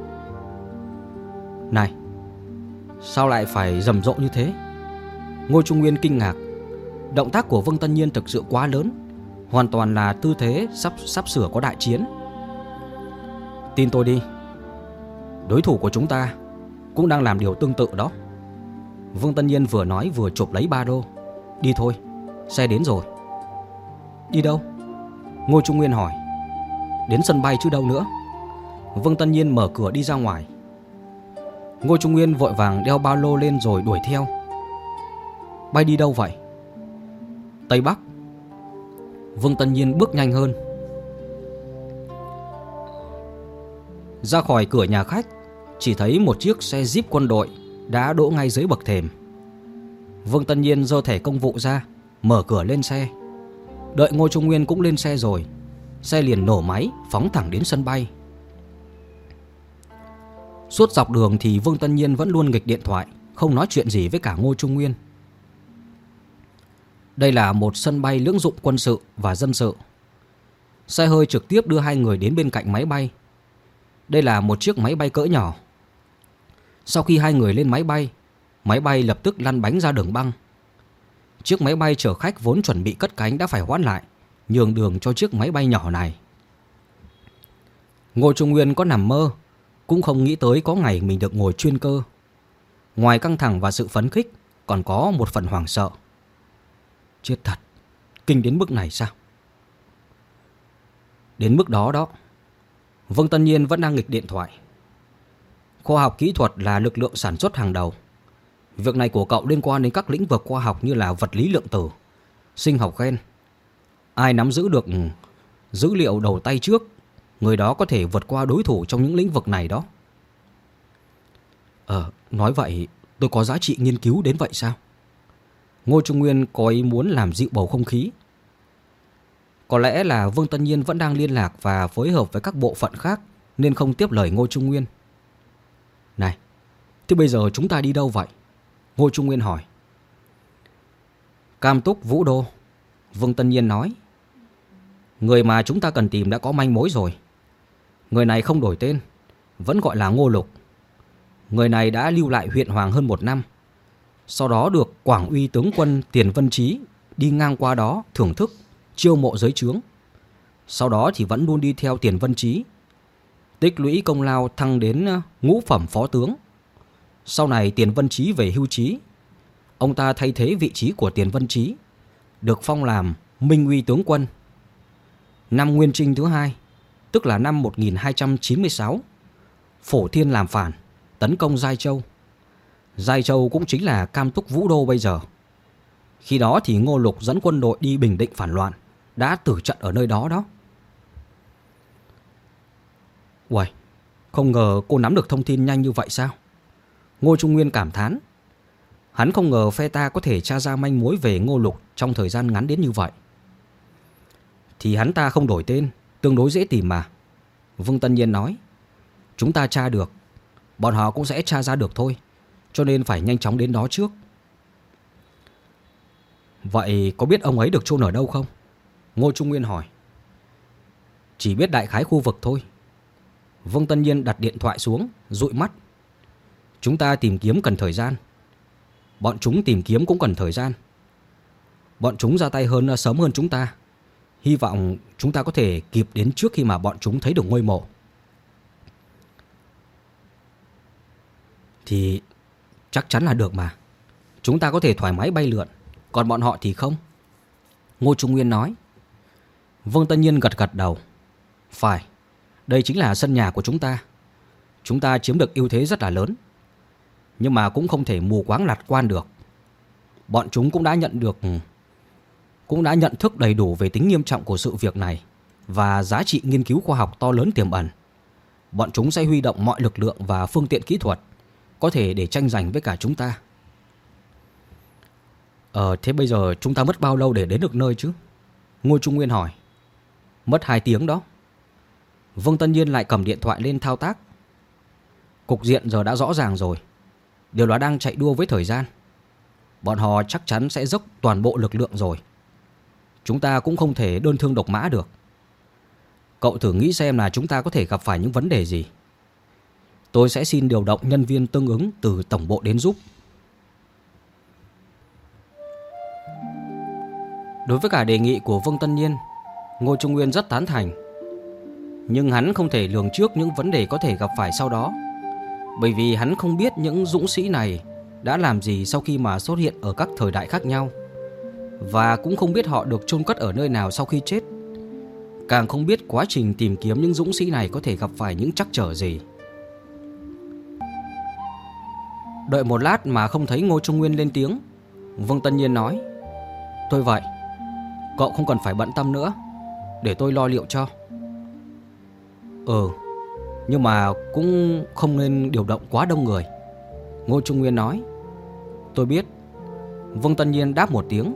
[SPEAKER 1] Này, sao lại phải rầm rộ như thế? Ngô Trung Nguyên kinh ngạc. Động tác của Vương Tân Nhiên thực sự quá lớn, hoàn toàn là tư thế sắp sửa có đại chiến. Tin tôi đi, đối thủ của chúng ta cũng đang làm điều tương tự đó. Vương Tân Nhiên vừa nói vừa chụp lấy ba đô. Đi thôi, xe đến rồi. Đi đâu? Ngô Trung Nguyên hỏi. Đến sân bay chứ đâu nữa. Vương Tân Nhiên mở cửa đi ra ngoài. Ngô Trung Nguyên vội vàng đeo ba lô lên rồi đuổi theo. Bay đi đâu vậy? Tây Bắc. Vương Tân Nhiên bước nhanh hơn. Ra khỏi cửa nhà khách, chỉ thấy một chiếc xe Jeep quân đội đã đỗ ngay dưới bậc thềm. Vương Tân Nhiên giơ thẻ công vụ ra, mở cửa lên xe. Đợi Ngô Trung Nguyên cũng lên xe rồi, xe liền nổ máy phóng thẳng đến sân bay. Suốt dọc đường thì Vương Tân Nhiên vẫn luôn nghịch điện thoại, không nói chuyện gì với cả Ngô Trung Nguyên. Đây là một sân bay lưỡng dụng quân sự và dân sự. Xe hơi trực tiếp đưa hai người đến bên cạnh máy bay. Đây là một chiếc máy bay cỡ nhỏ. Sau khi hai người lên máy bay lập tức lăn bánh ra đường băng. Chiếc máy bay chở khách vốn chuẩn bị cất cánh đã phải hoãn lại, nhường đường cho chiếc máy bay nhỏ này. Ngô Trung Nguyên có nằm mơ cũng không nghĩ tới có ngày mình được ngồi chuyên cơ. Ngoài căng thẳng và sự phấn khích, còn có một phần hoảng sợ. Chết thật, kinh đến mức này sao? Đến mức đó đó. Vương Tân Nhiên vẫn đang nghịch điện thoại. Khoa học kỹ thuật là lực lượng sản xuất hàng đầu. Việc này của cậu liên quan đến các lĩnh vực khoa học như là vật lý lượng tử, sinh học gen. Ai nắm giữ được dữ liệu đầu tay trước, người đó có thể vượt qua đối thủ trong những lĩnh vực này đó. Nói vậy tôi có giá trị nghiên cứu đến vậy sao? Ngô Trung Nguyên có ý muốn làm dịu bầu không khí. Có lẽ là Vương Tân Nhiên vẫn đang liên lạc và phối hợp với các bộ phận khác nên không tiếp lời Ngô Trung Nguyên. Này, thế bây giờ chúng ta đi đâu vậy? Ngô Trung Nguyên hỏi. Cam Túc Vũ Đô, Vương Tân Nhiên nói. Người mà chúng ta cần tìm đã có manh mối rồi. Người này không đổi tên, vẫn gọi là Ngô Lục. Người này đã lưu lại huyện Hoàng hơn 1 năm. Sau đó được Quảng Uy tướng quân Tiền Vân Chí đi ngang qua đó thưởng thức, chiêu mộ giới trướng. Sau đó thì vẫn luôn đi theo Tiền Vân Chí, tích lũy công lao thăng đến ngũ phẩm phó tướng. Sau này Tiền Vân Chí về hưu trí, ông ta thay thế vị trí của Tiền Vân Chí, được phong làm Minh Uy tướng quân. Năm Nguyên Trinh thứ 2, tức là năm 1296, Phổ Thiên làm phản, tấn công Giai Châu. Giai Châu cũng chính là Cam Túc Vũ Đô bây giờ. Khi đó thì Ngô Lục dẫn quân đội đi bình định phản loạn, đã tử trận ở nơi đó đó. Uầy, không ngờ cô nắm được thông tin nhanh như vậy sao? Ngô Trung Nguyên cảm thán. Hắn không ngờ phe ta có thể tra ra manh mối về Ngô Lục trong thời gian ngắn đến như vậy. Thì hắn ta không đổi tên, tương đối dễ tìm mà. Vương Tân Nhiên nói. Chúng ta tra được, bọn họ cũng sẽ tra ra được thôi, cho nên phải nhanh chóng đến đó trước. Vậy có biết ông ấy được chôn ở đâu không? Ngô Trung Nguyên hỏi. Chỉ biết đại khái khu vực thôi. Vương Tân Nhiên đặt điện thoại xuống, dụi mắt. Chúng ta tìm kiếm cần thời gian, bọn chúng tìm kiếm cũng cần thời gian. Bọn chúng ra tay sớm hơn chúng ta. Hy vọng chúng ta có thể kịp đến trước khi mà bọn chúng thấy được ngôi mộ. Thì chắc chắn là được mà. Chúng ta có thể thoải mái bay lượn, còn bọn họ thì không. Ngô Trung Nguyên nói. Vương Tân Nhiên gật gật đầu. Phải, đây chính là sân nhà của chúng ta. Chúng ta chiếm được ưu thế rất là lớn. Nhưng mà cũng không thể mù quáng lạc quan được. Bọn chúng cũng đã nhận thức đầy đủ về tính nghiêm trọng của sự việc này và giá trị nghiên cứu khoa học to lớn tiềm ẩn. Bọn chúng sẽ huy động mọi lực lượng và phương tiện kỹ thuật có thể để tranh giành với cả chúng ta. Thế bây giờ chúng ta mất bao lâu để đến được nơi chứ? Ngô Trung Nguyên hỏi. Mất 2 tiếng đó. Vương Tân Nhiên lại cầm điện thoại lên thao tác. Cục diện giờ đã rõ ràng rồi. Điều đó đang chạy đua với thời gian. Bọn họ chắc chắn sẽ dốc toàn bộ lực lượng rồi. Chúng ta cũng không thể đơn thương độc mã được. Cậu thử nghĩ xem là chúng ta có thể gặp phải những vấn đề gì. Tôi sẽ xin điều động nhân viên tương ứng từ tổng bộ đến giúp. Đối với cả đề nghị của Vương Tân Nhiên, Ngô Trung Nguyên rất tán thành. Nhưng hắn không thể lường trước những vấn đề có thể gặp phải sau đó, bởi vì hắn không biết những dũng sĩ này đã làm gì sau khi mà xuất hiện ở các thời đại khác nhau, và cũng không biết họ được chôn cất ở nơi nào sau khi chết. Càng không biết quá trình tìm kiếm những dũng sĩ này có thể gặp phải những trắc trở gì. Đợi một lát mà không thấy Ngô Trung Nguyên lên tiếng, Vương Tân Nhiên nói. Thôi vậy, cậu không cần phải bận tâm nữa, để tôi lo liệu cho. Nhưng mà cũng không nên điều động quá đông người. Ngô Trung Nguyên nói. Tôi biết. Vương Tân Nhiên đáp một tiếng.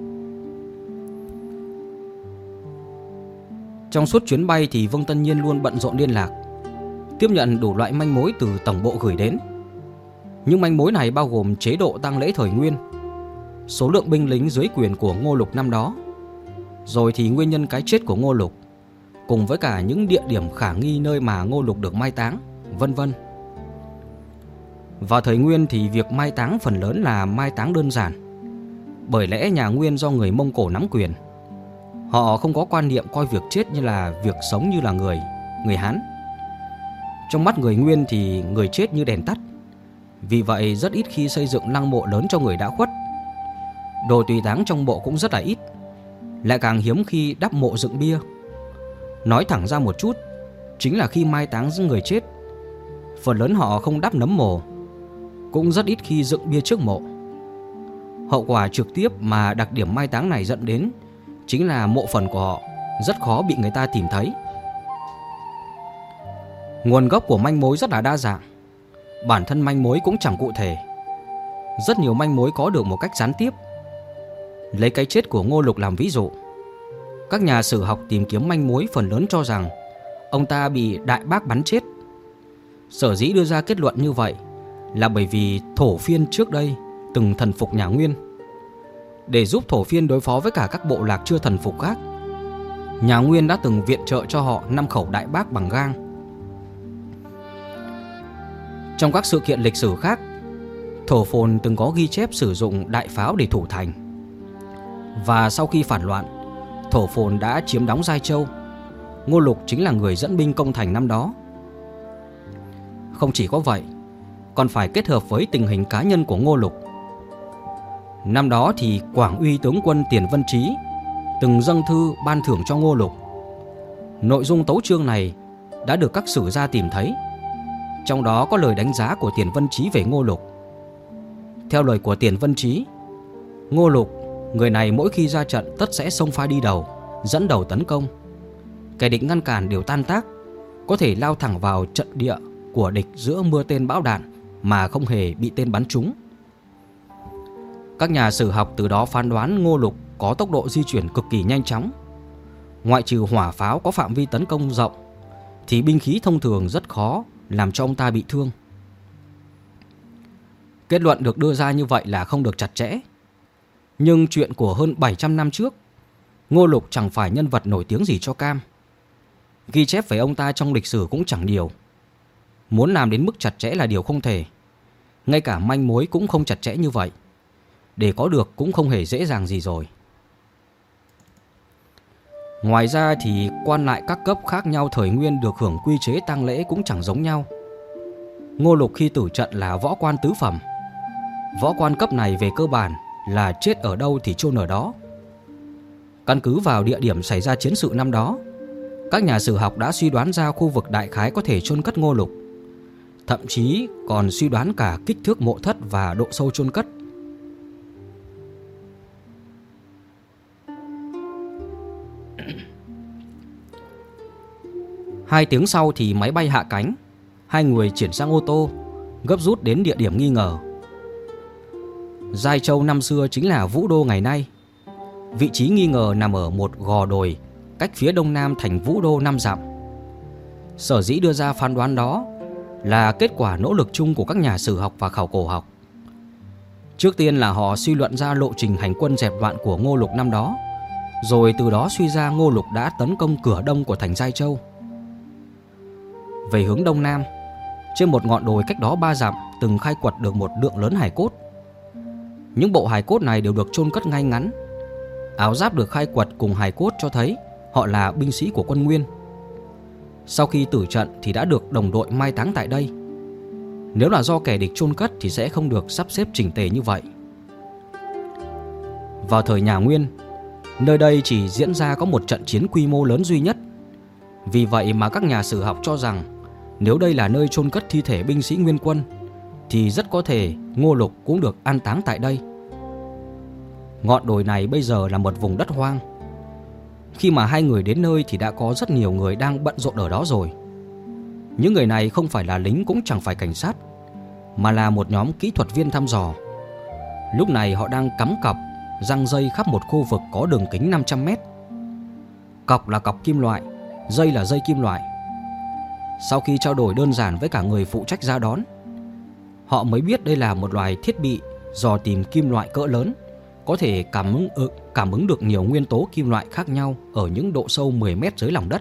[SPEAKER 1] Trong suốt chuyến bay thì Vương Tân Nhiên luôn bận rộn liên lạc, tiếp nhận đủ loại manh mối từ tổng bộ gửi đến. Những manh mối này bao gồm chế độ tang lễ thời Nguyên, số lượng binh lính dưới quyền của Ngô Lục năm đó, rồi thì nguyên nhân cái chết của Ngô Lục, cùng với cả những địa điểm khả nghi nơi mà Ngô Lục được mai táng, vân vân. Vào thời Nguyên thì việc mai táng phần lớn là mai táng đơn giản, bởi lẽ nhà Nguyên do người Mông Cổ nắm quyền. Họ không có quan niệm coi việc chết như là việc sống như là người Hán. Trong mắt người Nguyên thì người chết như đèn tắt. Vì vậy rất ít khi xây dựng lăng mộ lớn cho người đã khuất. Đồ tùy táng trong mộ cũng rất là ít, lại càng hiếm khi đắp mộ dựng bia. Nói thẳng ra một chút, chính là khi mai táng người chết, phần lớn họ không đắp nấm mồ, cũng rất ít khi dựng bia trước mộ. Hậu quả trực tiếp mà đặc điểm mai táng này dẫn đến chính là mộ phần của họ rất khó bị người ta tìm thấy. Nguồn gốc của manh mối rất là đa dạng, bản thân manh mối cũng chẳng cụ thể. Rất nhiều manh mối có được một cách gián tiếp. Lấy cái chết của Ngô Lục làm ví dụ, các nhà sử học tìm kiếm manh mối phần lớn cho rằng ông ta bị Đại Bác bắn chết. Sở dĩ đưa ra kết luận như vậy là bởi vì Thổ Phiên trước đây từng thần phục nhà Nguyên. Để giúp Thổ Phiên đối phó với cả các bộ lạc chưa thần phục khác, nhà Nguyên đã từng viện trợ cho họ 5 khẩu Đại Bác bằng gang. Trong các sự kiện lịch sử khác, Thổ Phồn từng có ghi chép sử dụng đại pháo để thủ thành. Và sau khi phản loạn, Thổ Phồn đã chiếm đóng Giai Châu. Ngô Lục chính là người dẫn binh công thành năm đó. Không chỉ có vậy, còn phải kết hợp với tình hình cá nhân của Ngô Lục. Năm đó thì Quảng Uy tướng quân Tiền Vân Trí từng dâng thư ban thưởng cho Ngô Lục. Nội dung tấu chương này đã được các sử gia tìm thấy. Trong đó có lời đánh giá của Tiền Vân Trí về Ngô Lục. Theo lời của Tiền Vân Trí, Ngô Lục, người này mỗi khi ra trận tất sẽ xông pha đi đầu, dẫn đầu tấn công. Kẻ địch ngăn cản đều tan tác, có thể lao thẳng vào trận địa của địch giữa mưa tên bão đạn mà không hề bị tên bắn trúng. Các nhà sử học từ đó phán đoán Ngô Lục có tốc độ di chuyển cực kỳ nhanh chóng. Ngoại trừ hỏa pháo có phạm vi tấn công rộng, thì binh khí thông thường rất khó làm cho ông ta bị thương. Kết luận được đưa ra như vậy là không được chặt chẽ. Nhưng chuyện của hơn 700 năm trước, Ngô Lục chẳng phải nhân vật nổi tiếng gì cho cam. Ghi chép về ông ta trong lịch sử cũng chẳng nhiều. Muốn làm đến mức chặt chẽ là điều không thể. Ngay cả manh mối cũng không chặt chẽ như vậy. Để có được cũng không hề dễ dàng gì rồi. Ngoài ra thì quan lại các cấp khác nhau thời Nguyên được hưởng quy chế tang lễ cũng chẳng giống nhau. Ngô Lục khi tử trận là võ quan tứ phẩm. Võ quan cấp này về cơ bản là chết ở đâu thì chôn ở đó. Căn cứ vào địa điểm xảy ra chiến sự năm đó, các nhà sử học đã suy đoán ra khu vực đại khái có thể chôn cất Ngô Lục. Thậm chí còn suy đoán cả kích thước mộ thất và độ sâu chôn cất. Hai tiếng sau thì máy bay hạ cánh. Hai người chuyển sang ô tô, gấp rút đến địa điểm nghi ngờ. Giai Châu năm xưa chính là Vũ Đô ngày nay. Vị trí nghi ngờ nằm ở một gò đồi cách phía đông nam thành Vũ Đô 5 dặm. Sở dĩ đưa ra phán đoán đó là kết quả nỗ lực chung của các nhà sử học và khảo cổ học. Trước tiên là họ suy luận ra lộ trình hành quân dẹp loạn của Ngô Lục năm đó, rồi từ đó suy ra Ngô Lục đã tấn công cửa đông của thành Giai Châu. Về hướng đông nam, trên một ngọn đồi cách đó 3 dặm từng khai quật được một lượng lớn hài cốt. Những bộ hài cốt này đều được chôn cất ngay ngắn. Áo giáp được khai quật cùng hài cốt cho thấy họ là binh sĩ của quân Nguyên. Sau khi tử trận thì đã được đồng đội mai táng tại đây. Nếu là do kẻ địch chôn cất thì sẽ không được sắp xếp chỉnh tề như vậy. Vào thời nhà Nguyên, nơi đây chỉ diễn ra có một trận chiến quy mô lớn duy nhất. Vì vậy mà các nhà sử học cho rằng nếu đây là nơi chôn cất thi thể binh sĩ Nguyên quân thì rất có thể Ngô Lục cũng được an táng tại đây. Ngọn đồi này bây giờ là một vùng đất hoang. Khi mà hai người đến nơi thì đã có rất nhiều người đang bận rộn ở đó rồi. Những người này không phải là lính cũng chẳng phải cảnh sát. mà là một nhóm kỹ thuật viên thăm dò. Lúc này họ đang cắm cọc, giăng dây khắp một khu vực có đường kính 500 mét. Cọc là cọc kim loại, dây là dây kim loại. Sau khi trao đổi đơn giản với cả người phụ trách ra đón, họ mới biết đây là một loài thiết bị dò tìm kim loại cỡ lớn, có thể cảm ứng được nhiều nguyên tố kim loại khác nhau ở những độ sâu 10 mét dưới lòng đất.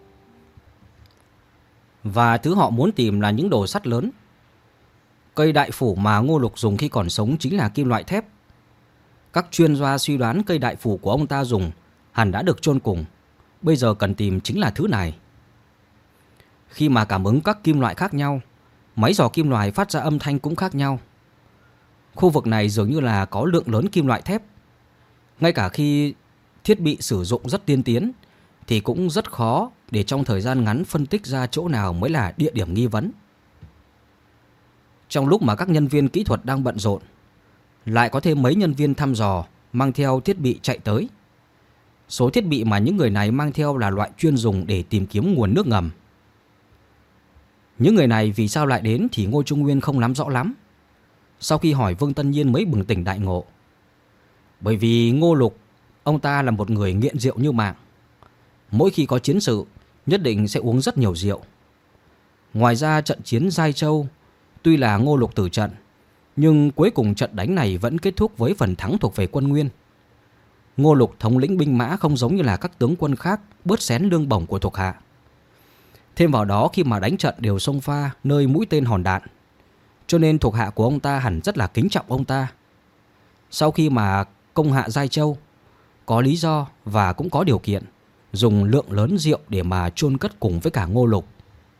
[SPEAKER 1] Và thứ họ muốn tìm là những đồ sắt lớn. Cây đại phủ mà Ngô Lục dùng khi còn sống chính là kim loại thép. Các chuyên gia suy đoán cây đại phủ của ông ta dùng hẳn đã được chôn cùng. Bây giờ cần tìm chính là thứ này. Khi mà cảm ứng các kim loại khác nhau, máy dò kim loại phát ra âm thanh cũng khác nhau. Khu vực này dường như là có lượng lớn kim loại thép. Ngay cả khi thiết bị sử dụng rất tiên tiến thì cũng rất khó để trong thời gian ngắn phân tích ra chỗ nào mới là địa điểm nghi vấn. Trong lúc mà các nhân viên kỹ thuật đang bận rộn, lại có thêm mấy nhân viên thăm dò mang theo thiết bị chạy tới. Số thiết bị mà những người này mang theo là loại chuyên dùng để tìm kiếm nguồn nước ngầm. Những người này vì sao lại đến thì Ngô Trung Nguyên không nắm rõ lắm. Sau khi hỏi Vương Tân Nhiên mới bừng tỉnh đại ngộ. Bởi vì Ngô Lục, ông ta là một người nghiện rượu như mạng. Mỗi khi có chiến sự, nhất định sẽ uống rất nhiều rượu. Ngoài ra trận chiến Giai Châu, tuy là Ngô Lục tử trận, nhưng cuối cùng trận đánh này vẫn kết thúc với phần thắng thuộc về quân Nguyên. Ngô Lục thống lĩnh binh mã không giống như là các tướng quân khác bớt xén lương bổng của thuộc hạ. Thêm vào đó khi mà đánh trận đều xông pha nơi mũi tên hòn đạn, cho nên thuộc hạ của ông ta hẳn rất là kính trọng ông ta. Sau khi mà công hạ Giai Châu, có lý do và cũng có điều kiện dùng lượng lớn rượu để mà chôn cất cùng với cả Ngô Lục.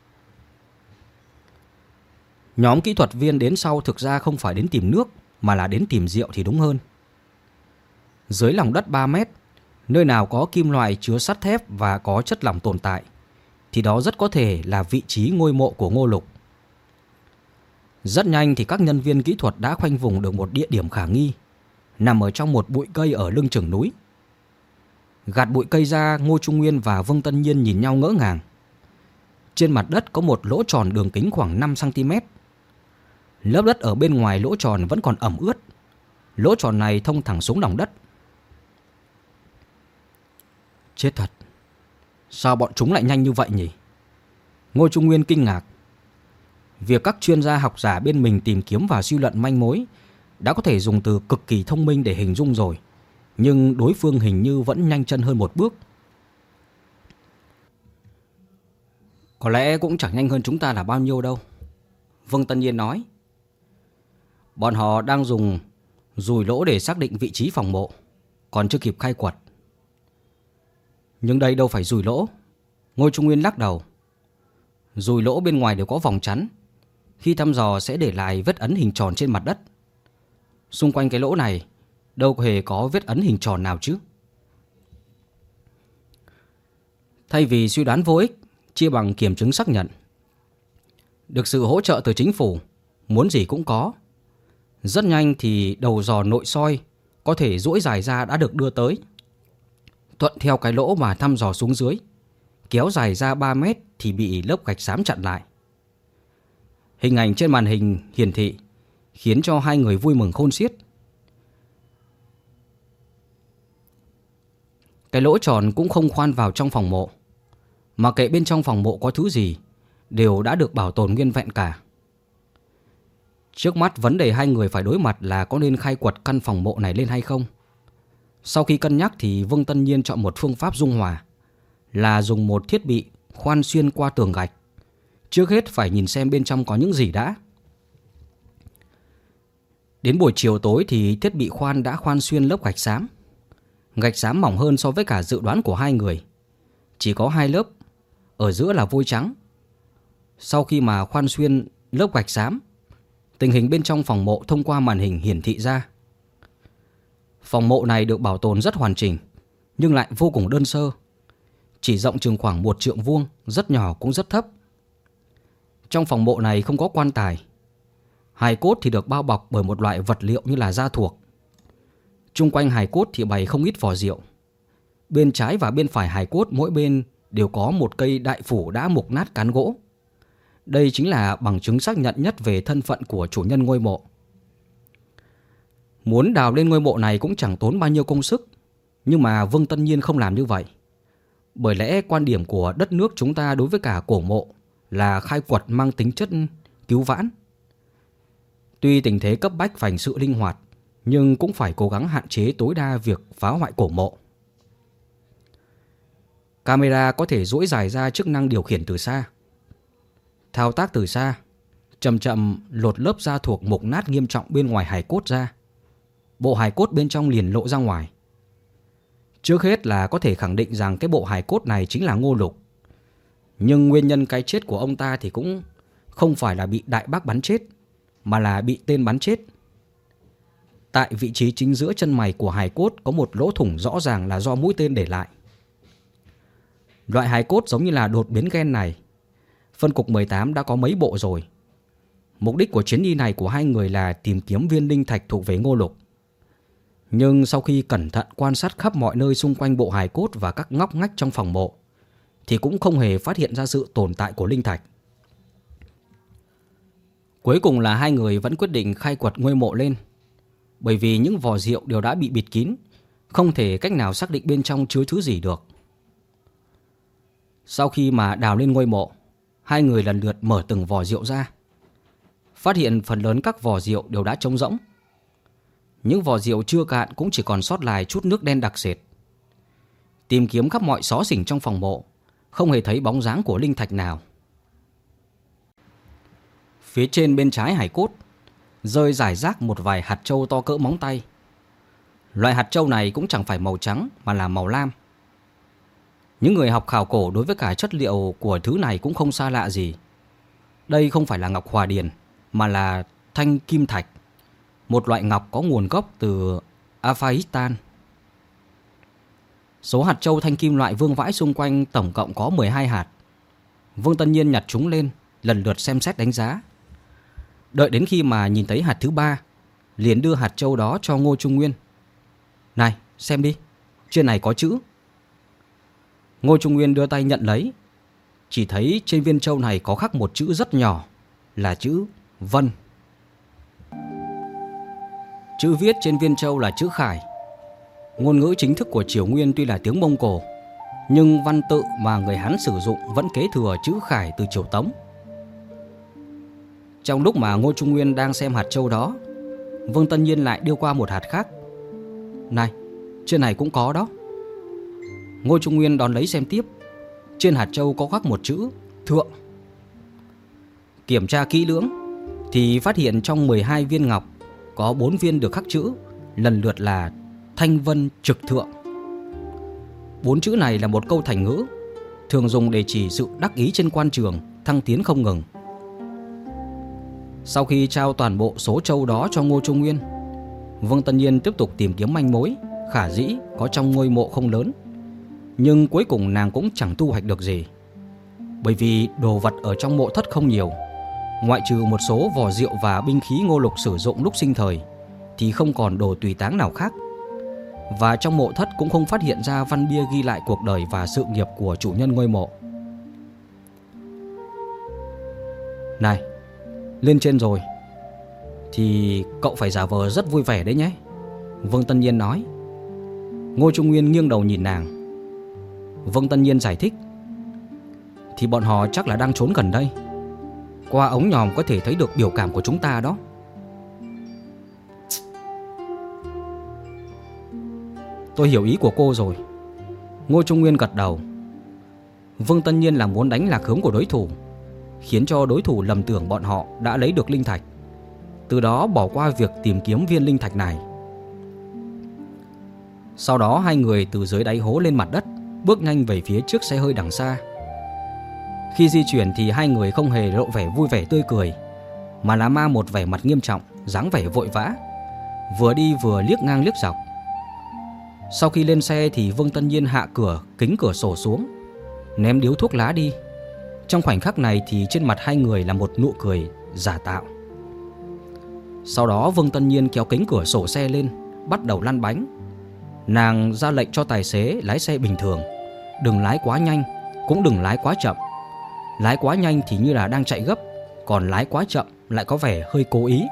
[SPEAKER 1] Nhóm kỹ thuật viên đến sau thực ra không phải đến tìm nước mà là đến tìm rượu thì đúng hơn. Dưới lòng đất 3 mét, nơi nào có kim loại chứa sắt thép và có chất lỏng tồn tại, thì đó rất có thể là vị trí ngôi mộ của Ngô Lục. Rất nhanh thì các nhân viên kỹ thuật đã khoanh vùng được một địa điểm khả nghi, nằm ở trong một bụi cây ở lưng chừng núi. Gạt bụi cây ra, Ngô Trung Nguyên và Vương Tân Nhiên nhìn nhau ngỡ ngàng. Trên mặt đất có một lỗ tròn đường kính khoảng 5 cm. Lớp đất ở bên ngoài lỗ tròn vẫn còn ẩm ướt. Lỗ tròn này thông thẳng xuống lòng đất. Chết thật, sao bọn chúng lại nhanh như vậy nhỉ? Ngô Trung Nguyên kinh ngạc. Việc các chuyên gia học giả bên mình tìm kiếm và suy luận manh mối đã có thể dùng từ cực kỳ thông minh để hình dung rồi, nhưng đối phương hình như vẫn nhanh chân hơn một bước. Có lẽ cũng chẳng nhanh hơn chúng ta là bao nhiêu đâu, Vương Tân Nhiên nói. Bọn họ đang dùng dùi lỗ để xác định vị trí phòng mộ, còn chưa kịp khai quật. Nhưng đây đâu phải dùi lỗ. Ngô Trung Nguyên lắc đầu. Dùi lỗ bên ngoài đều có vòng chắn, khi thăm dò sẽ để lại vết ấn hình tròn trên mặt đất. Xung quanh cái lỗ này đâu hề có vết ấn hình tròn nào chứ. Thay vì suy đoán vô ích, chia bằng kiểm chứng xác nhận. Được sự hỗ trợ từ chính phủ, muốn gì cũng có. Rất nhanh thì đầu giò nội soi có thể duỗi dài ra đã được đưa tới. Thuận theo cái lỗ mà thăm dò xuống dưới, kéo dài ra 3 mét thì bị lớp gạch xám chặn lại. Hình ảnh trên màn hình hiển thị khiến cho hai người vui mừng khôn xiết. Cái lỗ tròn cũng không khoan vào trong phòng mộ, mà kệ bên trong phòng mộ có thứ gì đều đã được bảo tồn nguyên vẹn cả. Trước mắt vấn đề hai người phải đối mặt là có nên khai quật căn phòng mộ này lên hay không. Sau khi cân nhắc thì Vương Tân Nhiên chọn một phương pháp dung hòa, là dùng một thiết bị khoan xuyên qua tường gạch. Trước hết phải nhìn xem bên trong có những gì đã. Đến buổi chiều tối thì thiết bị khoan đã khoan xuyên lớp gạch xám. Gạch xám mỏng hơn so với cả dự đoán của hai người, chỉ có 2 lớp, ở giữa là vôi trắng. Sau khi mà khoan xuyên lớp gạch xám, tình hình bên trong phòng mộ thông qua màn hình hiển thị ra. Phòng mộ này được bảo tồn rất hoàn chỉnh, nhưng lại vô cùng đơn sơ. Chỉ rộng chừng khoảng 1 trượng vuông, rất nhỏ cũng rất thấp. Trong phòng mộ này không có quan tài. Hài cốt thì được bao bọc bởi một loại vật liệu như là da thuộc. Chung quanh hài cốt thì bày không ít vỏ rượu. Bên trái và bên phải hài cốt mỗi bên đều có một cây đại phủ đã mục nát cán gỗ. Đây chính là bằng chứng xác nhận nhất về thân phận của chủ nhân ngôi mộ. Muốn đào lên ngôi mộ này cũng chẳng tốn bao nhiêu công sức, nhưng mà Vương Tân Nhiên không làm như vậy. Bởi lẽ quan điểm của đất nước chúng ta đối với cả cổ mộ là khai quật mang tính chất cứu vãn. Tuy tình thế cấp bách và hành sự linh hoạt, nhưng cũng phải cố gắng hạn chế tối đa việc phá hoại cổ mộ. Camera có thể duỗi dài ra chức năng điều khiển từ xa. Thao tác từ xa, chậm chậm lột lớp da thuộc mục nát nghiêm trọng bên ngoài hài cốt ra. Bộ hài cốt bên trong liền lộ ra ngoài. Trước hết là có thể khẳng định rằng cái bộ hài cốt này chính là Ngô Lục. Nhưng nguyên nhân cái chết của ông ta thì cũng không phải là bị đại bác bắn chết, mà là bị tên bắn chết. Tại vị trí chính giữa chân mày của hài cốt có một lỗ thủng rõ ràng là do mũi tên để lại. Loại hài cốt giống như là đột biến gen này, phân cục 18 đã có mấy bộ rồi. Mục đích của chuyến đi này của hai người là tìm kiếm viên linh thạch thuộc về Ngô Lục. Nhưng sau khi cẩn thận quan sát khắp mọi nơi xung quanh bộ hài cốt và các ngóc ngách trong phòng mộ, thì cũng không hề phát hiện ra sự tồn tại của linh thạch. Cuối cùng là hai người vẫn quyết định khai quật ngôi mộ lên. Bởi vì những vò rượu đều đã bị bịt kín, không thể cách nào xác định bên trong chứa thứ gì được. Sau khi mà đào lên ngôi mộ, hai người lần lượt mở từng vò rượu ra. Phát hiện phần lớn các vò rượu đều đã trống rỗng. Những vò rượu chưa cạn cũng chỉ còn sót lại chút nước đen đặc sệt. Tìm kiếm khắp mọi xó xỉnh trong phòng mộ, không hề thấy bóng dáng của linh thạch nào. Phía trên bên trái hải cốt rơi rải rác một vài hạt trâu to cỡ móng tay. Loại hạt trâu này cũng chẳng phải màu trắng mà là màu lam. Những người học khảo cổ đối với cả chất liệu của thứ này cũng không xa lạ gì. Đây không phải là ngọc hòa điền, mà là thanh kim thạch, một loại ngọc có nguồn gốc từ Afghanistan. Số hạt trâu thanh kim loại vương vãi xung quanh tổng cộng có 12 hạt. Vương Tân Nhiên nhặt chúng lên, lần lượt xem xét đánh giá. Đợi đến khi mà nhìn thấy hạt thứ 3, liền đưa hạt trâu đó cho Ngô Trung Nguyên. Này, xem đi, trên này có chữ. Ngô Trung Nguyên đưa tay nhận lấy. Chỉ thấy trên viên trâu này có khắc một chữ rất nhỏ, là chữ Vân. Chữ viết trên viên trâu là chữ Khải. Ngôn ngữ chính thức của Triều Nguyên tuy là tiếng Mông Cổ, nhưng văn tự mà người Hán sử dụng vẫn kế thừa chữ Khải từ Triều Tống. Trong lúc mà Ngô Trung Nguyên đang xem hạt trâu đó, Vương Tân Nhiên lại đưa qua một hạt khác. Này, trên này cũng có đó. Ngô Trung Nguyên đón lấy xem tiếp. Trên hạt trâu có khắc một chữ Thượng. Kiểm tra kỹ lưỡng thì phát hiện trong 12 viên ngọc có 4 viên được khắc chữ, lần lượt là Thanh Vân Trực Thượng. 4 chữ này là một câu thành ngữ, thường dùng để chỉ sự đắc ý trên quan trường, thăng tiến không ngừng. Sau khi trao toàn bộ số trâu đó cho Ngô Trung Nguyên, Vương Tân Nhiên tiếp tục tìm kiếm manh mối, khả dĩ có trong ngôi mộ không lớn. Nhưng cuối cùng nàng cũng chẳng thu hoạch được gì. Bởi vì đồ vật ở trong mộ thất không nhiều, ngoại trừ một số vò rượu và binh khí Ngô Lục sử dụng lúc sinh thời, thì không còn đồ tùy táng nào khác. Và trong mộ thất cũng không phát hiện ra văn bia ghi lại cuộc đời và sự nghiệp của chủ nhân ngôi mộ. Này, lên trên rồi thì cậu phải giả vờ rất vui vẻ đấy nhé, Vương Tân Nhiên nói. Ngô Trung Nguyên nghiêng đầu nhìn nàng. Vương Tân Nhiên giải thích. Thì bọn họ chắc là đang trốn gần đây. Qua ống nhòm có thể thấy được biểu cảm của chúng ta đó. Tôi hiểu ý của cô rồi. Ngô Trung Nguyên gật đầu. Vương Tân Nhiên là muốn đánh lạc hướng của đối thủ, khiến cho đối thủ lầm tưởng bọn họ đã lấy được linh thạch, từ đó bỏ qua việc tìm kiếm viên linh thạch này. Sau đó hai người từ dưới đáy hố lên mặt đất, bước nhanh về phía trước xe hơi đằng xa. Khi di chuyển thì hai người không hề lộ vẻ vui vẻ tươi cười, mà là ma một vẻ mặt nghiêm trọng, dáng vẻ vội vã, vừa đi vừa liếc ngang liếc dọc. Sau khi lên xe thì Vương Tân Nhiên hạ kính cửa sổ xuống, ném điếu thuốc lá đi. Trong khoảnh khắc này thì trên mặt hai người là một nụ cười giả tạo. Sau đó Vương Tân Nhiên kéo kính cửa sổ xe lên, bắt đầu lăn bánh. Nàng ra lệnh cho tài xế lái xe bình thường, đừng lái quá nhanh, cũng đừng lái quá chậm. Lái quá nhanh thì như là đang chạy gấp, còn lái quá chậm lại có vẻ hơi cố ý.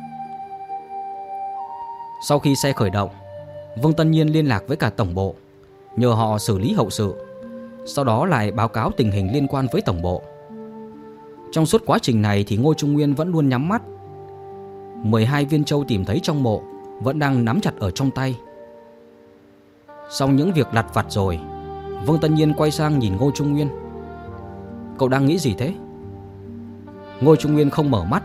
[SPEAKER 1] Sau khi xe khởi động, Vương Tân Nhiên liên lạc với cả tổng bộ, nhờ họ xử lý hậu sự, sau đó lại báo cáo tình hình liên quan với tổng bộ. Trong suốt quá trình này thì Ngô Trung Nguyên vẫn luôn nhắm mắt. 12 viên châu tìm thấy trong mộ vẫn đang nắm chặt ở trong tay. Xong những việc lặt vặt rồi, Vương Tân Nhiên quay sang nhìn Ngô Trung Nguyên. Cậu đang nghĩ gì thế? Ngô Trung Nguyên không mở mắt.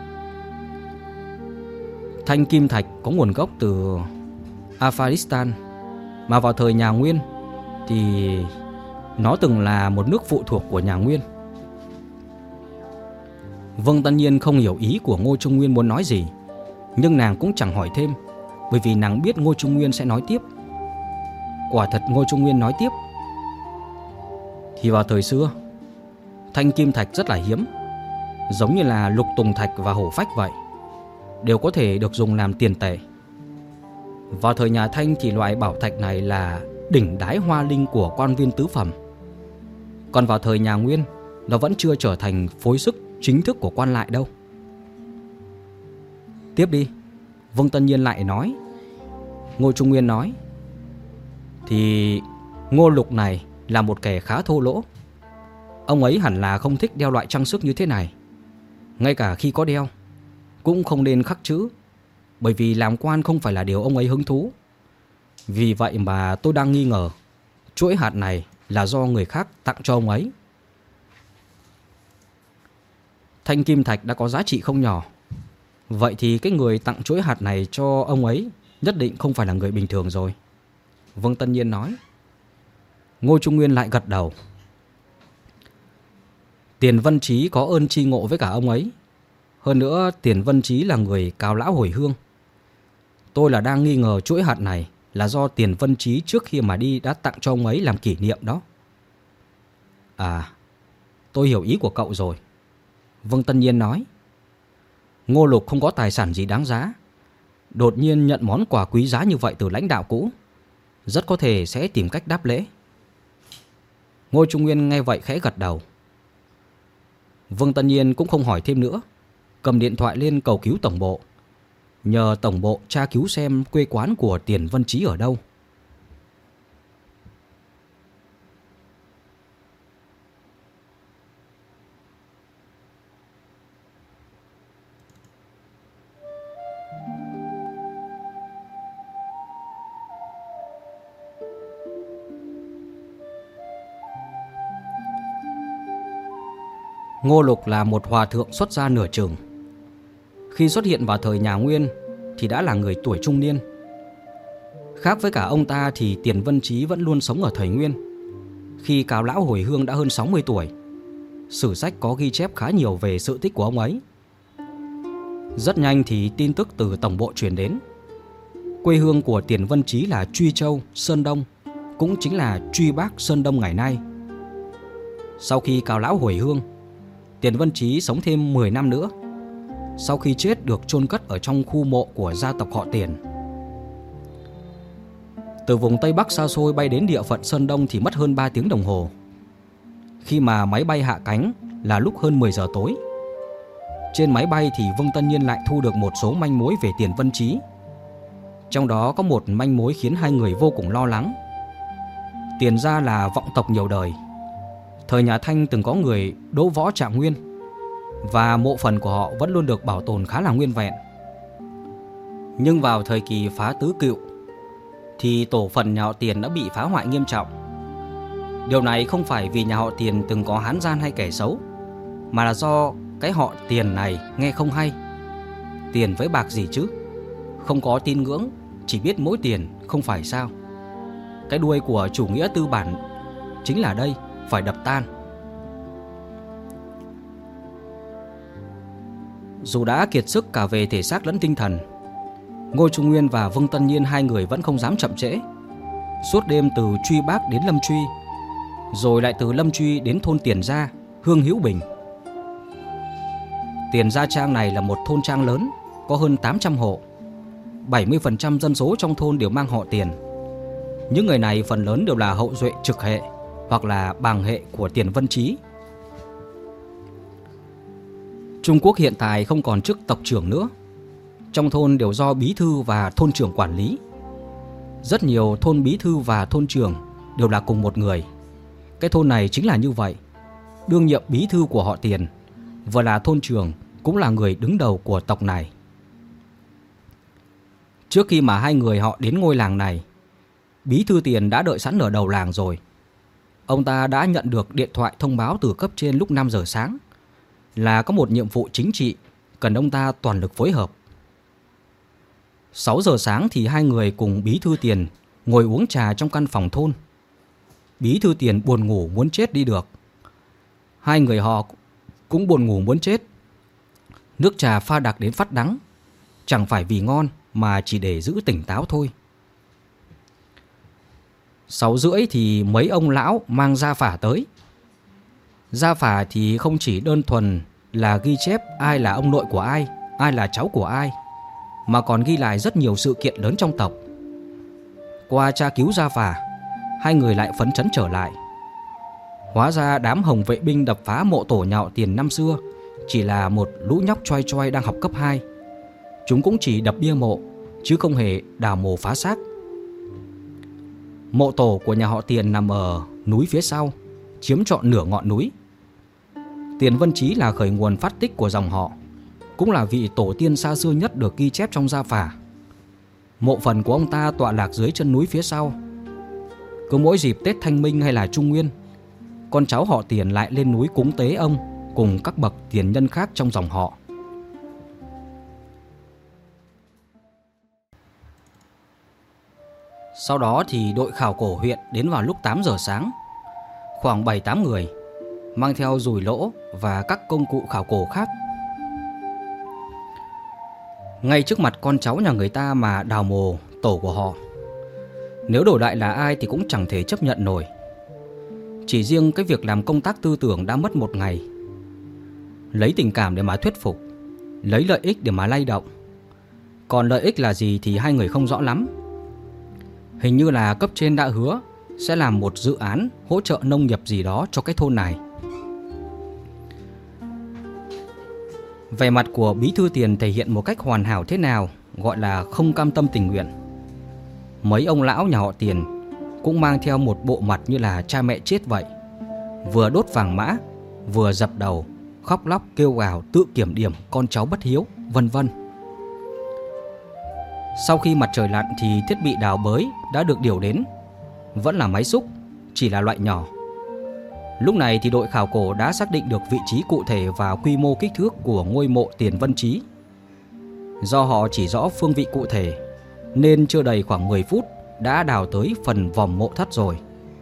[SPEAKER 1] Thanh kim thạch có nguồn gốc từ Afghanistan, mà vào thời nhà Nguyên thì nó từng là một nước phụ thuộc của nhà Nguyên. Vương Tân Nhiên không hiểu ý của Ngô Trung Nguyên muốn nói gì, nhưng nàng cũng chẳng hỏi thêm, bởi vì nàng biết Ngô Trung Nguyên sẽ nói tiếp. Quả thật Ngô Trung Nguyên nói tiếp. Thì vào thời xưa, thanh kim thạch rất là hiếm, giống như là lục tùng thạch và hổ phách vậy, đều có thể được dùng làm tiền tệ. Vào thời nhà Thanh thì loại bảo thạch này là đỉnh đái hoa linh của quan viên tứ phẩm. Còn vào thời nhà Nguyên, nó vẫn chưa trở thành phối sức chính thức của quan lại đâu. Tiếp đi, Vương Tân Nhiên lại nói. Ngô Trung Nguyên nói, thì Ngô Lục này là một kẻ khá thô lỗ. Ông ấy hẳn là không thích đeo loại trang sức như thế này. Ngay cả khi có đeo cũng không nên khắc chữ, bởi vì làm quan không phải là điều ông ấy hứng thú. Vì vậy mà tôi đang nghi ngờ chuỗi hạt này là do người khác tặng cho ông ấy. Thanh kim thạch đã có giá trị không nhỏ, vậy thì cái người tặng chuỗi hạt này cho ông ấy nhất định không phải là người bình thường rồi, Vương Tân Nhiên nói. Ngô Trung Nguyên lại gật đầu. Tiền Vân Chí có ơn tri ngộ với cả ông ấy. Hơn nữa Tiền Vân Chí là người cáo lão hồi hương. Tôi là đang nghi ngờ chuỗi hạt này là do Tiền Vân Chí trước khi mà đi đã tặng cho ông ấy làm kỷ niệm đó. À, tôi hiểu ý của cậu rồi, Vương Tân Nhiên nói. Ngô Lục không có tài sản gì đáng giá, đột nhiên nhận món quà quý giá như vậy từ lãnh đạo cũ, rất có thể sẽ tìm cách đáp lễ. Ngô Trung Nguyên nghe vậy khẽ gật đầu. Vương Tân Nhiên cũng không hỏi thêm nữa, cầm điện thoại lên cầu cứu tổng bộ, nhờ tổng bộ tra cứu xem quê quán của Tiền Vân Chí ở đâu. Ngô Lục là một hòa thượng xuất gia nửa chừng. Khi xuất hiện vào thời nhà Nguyên thì đã là người tuổi trung niên. Khác với cả ông ta thì Tiền Vân Chí vẫn luôn sống ở thời Nguyên. Khi cáo lão hồi hương đã hơn 60 tuổi. Sử sách có ghi chép khá nhiều về sự tích của ông ấy. Rất nhanh thì tin tức từ tổng bộ truyền đến. Quê hương của Tiền Vân Chí là Truy Châu, Sơn Đông, cũng chính là Truy Bắc, Sơn Đông ngày nay. Sau khi cáo lão hồi hương, Tiền Vân Chí sống thêm 10 năm nữa. Sau khi chết được chôn cất ở trong khu mộ của gia tộc họ Tiền. Từ vùng Tây Bắc xa xôi bay đến địa phận Sơn Đông thì mất hơn 3 tiếng đồng hồ. Khi mà máy bay hạ cánh là lúc hơn 10 giờ tối. Trên máy bay thì Vương Tân Nhiên lại thu được một số manh mối về Tiền Vân Chí. Trong đó có một manh mối khiến hai người vô cùng lo lắng. Tiền gia là vọng tộc nhiều đời. Thời nhà Thanh từng có người đỗ võ Trạng Nguyên, và mộ phần của họ vẫn luôn được bảo tồn khá là nguyên vẹn. Nhưng vào thời kỳ phá tứ cựu thì tổ phần nhà họ Tiền đã bị phá hoại nghiêm trọng. Điều này không phải vì nhà họ Tiền từng có hán gian hay kẻ xấu, mà là do cái họ Tiền này nghe không hay. Tiền với bạc gì chứ, không có tín ngưỡng, chỉ biết mỗi tiền, không phải sao. Cái đuôi của chủ nghĩa tư bản chính là đây, phải đập tan. Dù đã kiệt sức cả về thể xác lẫn tinh thần, Ngô Trung Nguyên và Vương Tân Nhiên hai người vẫn không dám chậm trễ. Suốt đêm từ Truy Bắc đến Lâm Truy, rồi lại từ Lâm Truy đến thôn Tiền Gia, Hương Hữu Bình. Tiền Gia Trang này là một thôn trang lớn, có hơn 800 hộ. 70% dân số trong thôn đều mang họ Tiền. Những người này phần lớn đều là hậu duệ trực hệ hoặc là bàng hệ của Tiền Vân Chí. Trung Quốc hiện tại không còn chức tộc trưởng nữa. Trong thôn đều do bí thư và thôn trưởng quản lý. Rất nhiều thôn bí thư và thôn trưởng đều là cùng một người. Cái thôn này chính là như vậy. Đương nhiệm bí thư của họ Tiền, vừa là thôn trưởng, cũng là người đứng đầu của tộc này. Trước khi mà hai người họ đến ngôi làng này, bí thư Tiền đã đợi sẵn ở đầu làng rồi. Ông ta đã nhận được điện thoại thông báo từ cấp trên lúc 5 giờ sáng là có một nhiệm vụ chính trị cần ông ta toàn lực phối hợp. 6 giờ sáng thì hai người cùng bí thư Tiền ngồi uống trà trong căn phòng thôn. Bí thư Tiền buồn ngủ muốn chết đi được. Hai người họ cũng buồn ngủ muốn chết. Nước trà pha đặc đến phát đắng, chẳng phải vì ngon mà chỉ để giữ tỉnh táo thôi. 6 rưỡi thì mấy ông lão mang gia phả tới. Gia phả thì không chỉ đơn thuần là ghi chép ai là ông nội của ai là cháu của ai, mà còn ghi lại rất nhiều sự kiện lớn trong tộc. Qua tra cứu gia phả, hai người lại phấn chấn trở lại. Hóa ra đám Hồng vệ binh đập phá mộ tổ nhà họ Tiền năm xưa chỉ là một lũ nhóc choai choai đang học cấp 2. Chúng cũng chỉ đập bia mộ chứ không hề đào mồ phá xác. Mộ tổ của nhà họ Tiền nằm ở núi phía sau, chiếm trọn nửa ngọn núi. Tiền Vân Chí là khởi nguồn phát tích của dòng họ, cũng là vị tổ tiên xa xưa nhất được ghi chép trong gia phả. Mộ phần của ông ta tọa lạc dưới chân núi phía sau. Cứ mỗi dịp Tết Thanh Minh hay là Trung Nguyên, con cháu họ Tiền lại lên núi cúng tế ông cùng các bậc tiền nhân khác trong dòng họ. Sau đó thì đội khảo cổ huyện đến vào lúc 8 giờ sáng. Khoảng 7-8 người, mang theo dùi lỗ và các công cụ khảo cổ khác. Ngay trước mặt con cháu nhà người ta mà đào mồ tổ của họ. Nếu đổi lại là ai thì cũng chẳng thể chấp nhận nổi. Chỉ riêng cái việc làm công tác tư tưởng đã mất một ngày. Lấy tình cảm để mà thuyết phục, lấy lợi ích để mà lay động. Còn lợi ích là gì thì hai người không rõ lắm. Hình như là cấp trên đã hứa sẽ làm một dự án hỗ trợ nông nghiệp gì đó cho cái thôn này. Vẻ mặt của bí thư Tiền thể hiện một cách hoàn hảo thế nào, gọi là không cam tâm tình nguyện. Mấy ông lão nhà họ Tiền cũng mang theo một bộ mặt như là cha mẹ chết vậy, vừa đốt vàng mã, vừa dập đầu, khóc lóc kêu gào tự kiểm điểm con cháu bất hiếu, vân vân. Sau khi mặt trời lặn thì thiết bị đào bới đã được điều đến. Vẫn là máy xúc, chỉ là loại nhỏ. Lúc này thì đội khảo cổ đã xác định được vị trí cụ thể và quy mô kích thước của ngôi mộ Tiền Vân Chí. Do họ chỉ rõ phương vị cụ thể nên chưa đầy khoảng 10 phút đã đào tới phần vòm mộ thất rồi.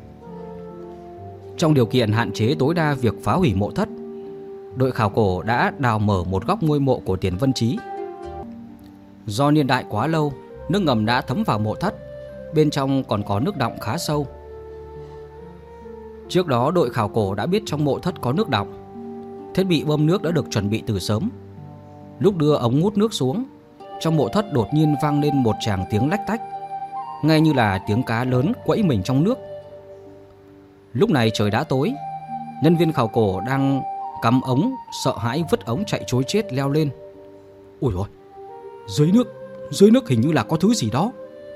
[SPEAKER 1] Trong điều kiện hạn chế tối đa việc phá hủy mộ thất, đội khảo cổ đã đào mở một góc ngôi mộ của Tiền Vân Chí. Do niên đại quá lâu, nước ngầm đã thấm vào mộ thất, bên trong còn có nước đọng khá sâu. Trước đó đội khảo cổ đã biết trong mộ thất có nước đọng. Thiết bị bơm nước đã được chuẩn bị từ sớm. Lúc đưa ống hút nước xuống, trong mộ thất đột nhiên vang lên một tràng tiếng lách tách, nghe như là tiếng cá lớn quẫy mình trong nước. Lúc này trời đã tối, nhân viên khảo cổ đang cắm ống sợ hãi vứt ống chạy trối chết leo lên. Ôi ôi, dưới nước hình như là có thứ gì đó.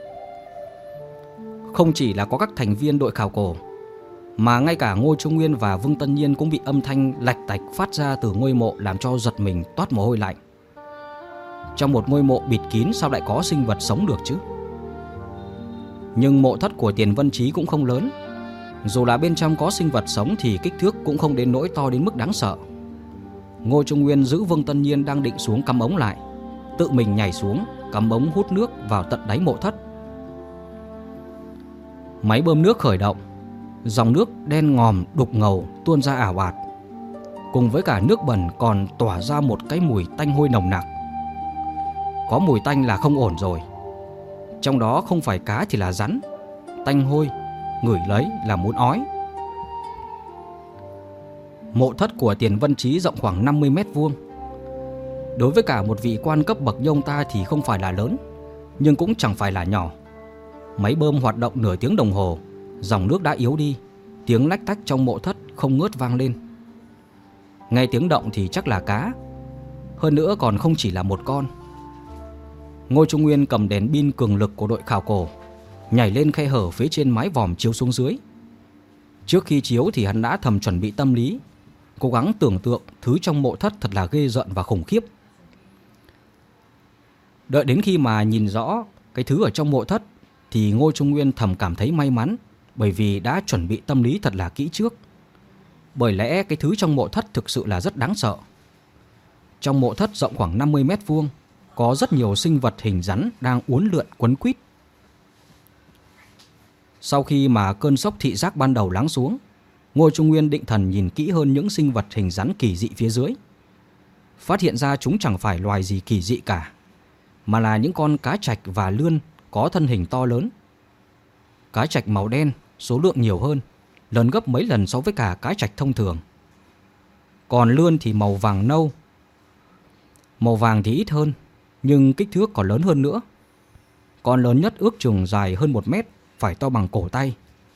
[SPEAKER 1] Không chỉ là có các thành viên đội khảo cổ, mà ngay cả Ngô Trung Nguyên và Vương Tân Nhiên cũng bị âm thanh lạch tạch phát ra từ ngôi mộ làm cho giật mình toát mồ hôi lạnh. Trong một ngôi mộ bịt kín sao lại có sinh vật sống được chứ? Nhưng mộ thất của Tiền Vân Chí cũng không lớn. Dù là bên trong có sinh vật sống thì kích thước cũng không đến nỗi to đến mức đáng sợ. Ngô Trung Nguyên giữ Vương Tân Nhiên đang định xuống cắm ống lại, tự mình nhảy xuống cắm ống hút nước vào tận đáy mộ thất. Máy bơm nước khởi động, dòng nước đen ngòm đục ngầu tuôn ra ảo ạt, cùng với cả nước bẩn còn tỏa ra một cái mùi tanh hôi nồng nặc. Có mùi tanh là không ổn rồi. Trong đó không phải cá thì là rắn, tanh hôi, ngửi lấy là muốn ói. Mộ thất của Tiền Vân Chí rộng khoảng 50 mét vuông. Đối với cả một vị quan cấp bậc như ông ta thì không phải là lớn, nhưng cũng chẳng phải là nhỏ. Máy bơm hoạt động nửa tiếng đồng hồ, dòng nước đã yếu đi, tiếng lách tách trong mộ thất không ngớt vang lên. Nghe tiếng động thì chắc là cá, Hơn nữa còn không chỉ là một con. Ngô Trung Nguyên cầm đèn pin cường lực của đội khảo cổ, nhảy lên khe hở phía trên mái vòm chiếu xuống dưới. Trước khi chiếu thì hắn đã thầm chuẩn bị tâm lý, cố gắng tưởng tượng thứ trong mộ thất thật là ghê rợn và khủng khiếp. Đợi đến khi mà nhìn rõ cái thứ ở trong mộ thất thì Ngô Trung Nguyên thầm cảm thấy may mắn, bởi vì đã chuẩn bị tâm lý thật là kỹ trước. Bởi lẽ cái thứ trong mộ thất thực sự là rất đáng sợ. Trong mộ thất rộng khoảng 50 mét vuông, có rất nhiều sinh vật hình rắn đang uốn lượn quấn quýt. Sau khi mà cơn sốc thị giác ban đầu lắng xuống, Ngô Trung Nguyên định thần nhìn kỹ hơn những sinh vật hình rắn kỳ dị phía dưới. Phát hiện ra chúng chẳng phải loài gì kỳ dị cả, mà là những con cá trạch và lươn có thân hình to lớn. Cá trạch màu đen, số lượng nhiều hơn, lớn gấp mấy lần so với cả cá trạch thông thường. Còn lươn thì màu vàng nâu. Màu vàng thì ít hơn, nhưng kích thước còn lớn hơn nữa. Con lớn nhất ước chừng dài hơn 1 mét, phải to bằng cổ tay.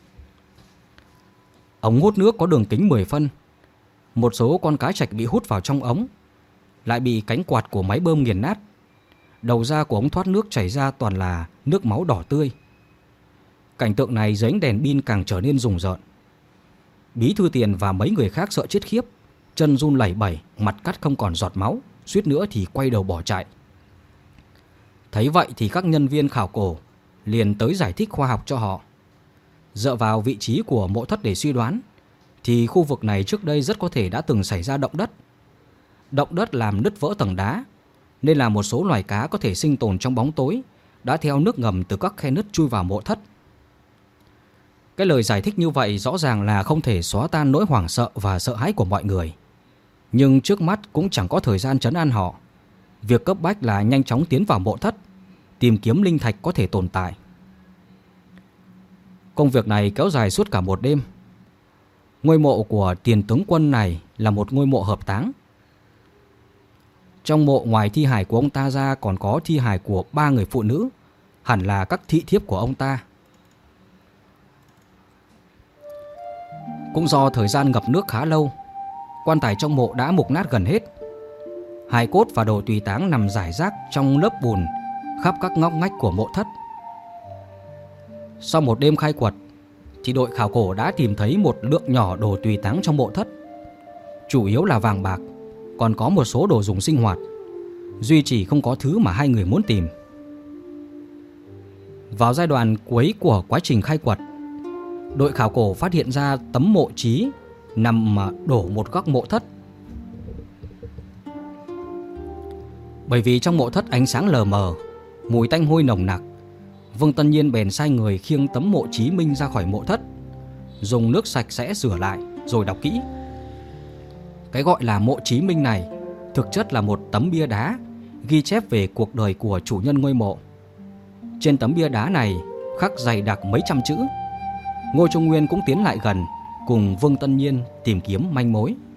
[SPEAKER 1] Ống hút nước có đường kính 10 phân. Một số con cá trạch bị hút vào trong ống, lại bị cánh quạt của máy bơm nghiền nát. Đầu ra của ống thoát nước chảy ra toàn là nước máu đỏ tươi. Cảnh tượng này dưới ánh đèn pin càng trở nên rùng rợn. Bí thư Tiền và mấy người khác sợ chết khiếp, chân run lẩy bẩy, mặt cắt không còn giọt máu, suýt nữa thì quay đầu bỏ chạy. Thấy vậy thì các nhân viên khảo cổ liền tới giải thích khoa học cho họ. Dựa vào vị trí của mộ thất để suy đoán thì khu vực này trước đây rất có thể đã từng xảy ra động đất. Động đất làm nứt vỡ tầng đá, nên là một số loài cá có thể sinh tồn trong bóng tối đã theo nước ngầm từ các khe nứt chui vào mộ thất. Cái lời giải thích như vậy rõ ràng là không thể xóa tan nỗi hoảng sợ và sợ hãi của mọi người. Nhưng trước mắt cũng chẳng có thời gian trấn an họ. Việc cấp bách là nhanh chóng tiến vào mộ thất, tìm kiếm linh thạch có thể tồn tại. Công việc này kéo dài suốt cả một đêm. Ngôi mộ của Tiền tướng quân này là một ngôi mộ hợp táng. Trong mộ ngoài thi hài của ông ta ra còn có thi hài của 3 người phụ nữ, hẳn là các thị thiếp của ông ta. Cũng do thời gian ngập nước khá lâu, quan tài trong mộ đã mục nát gần hết. Hài cốt và đồ tùy táng nằm rải rác trong lớp bùn khắp các ngóc ngách của mộ thất. Sau một đêm khai quật thì đội khảo cổ đã tìm thấy một lượng nhỏ đồ tùy táng trong mộ thất. Chủ yếu là vàng bạc, còn có một số đồ dùng sinh hoạt. Duy chỉ không có thứ mà hai người muốn tìm. Vào giai đoạn cuối của quá trình khai quật, đội khảo cổ phát hiện ra tấm mộ chí nằm đổ một góc mộ thất. Bởi vì trong mộ thất ánh sáng lờ mờ, mùi tanh hôi nồng nặc, Vương Tân Nhiên bèn sai người khiêng tấm mộ Chí Minh ra khỏi mộ thất, dùng nước sạch sẽ rửa lại rồi đọc kỹ. Cái gọi là mộ Chí Minh này thực chất là một tấm bia đá ghi chép về cuộc đời của chủ nhân ngôi mộ. Trên tấm bia đá này khắc dày đặc mấy trăm chữ. Ngô Trung Nguyên cũng tiến lại gần, cùng Vương Tân Nhiên tìm kiếm manh mối.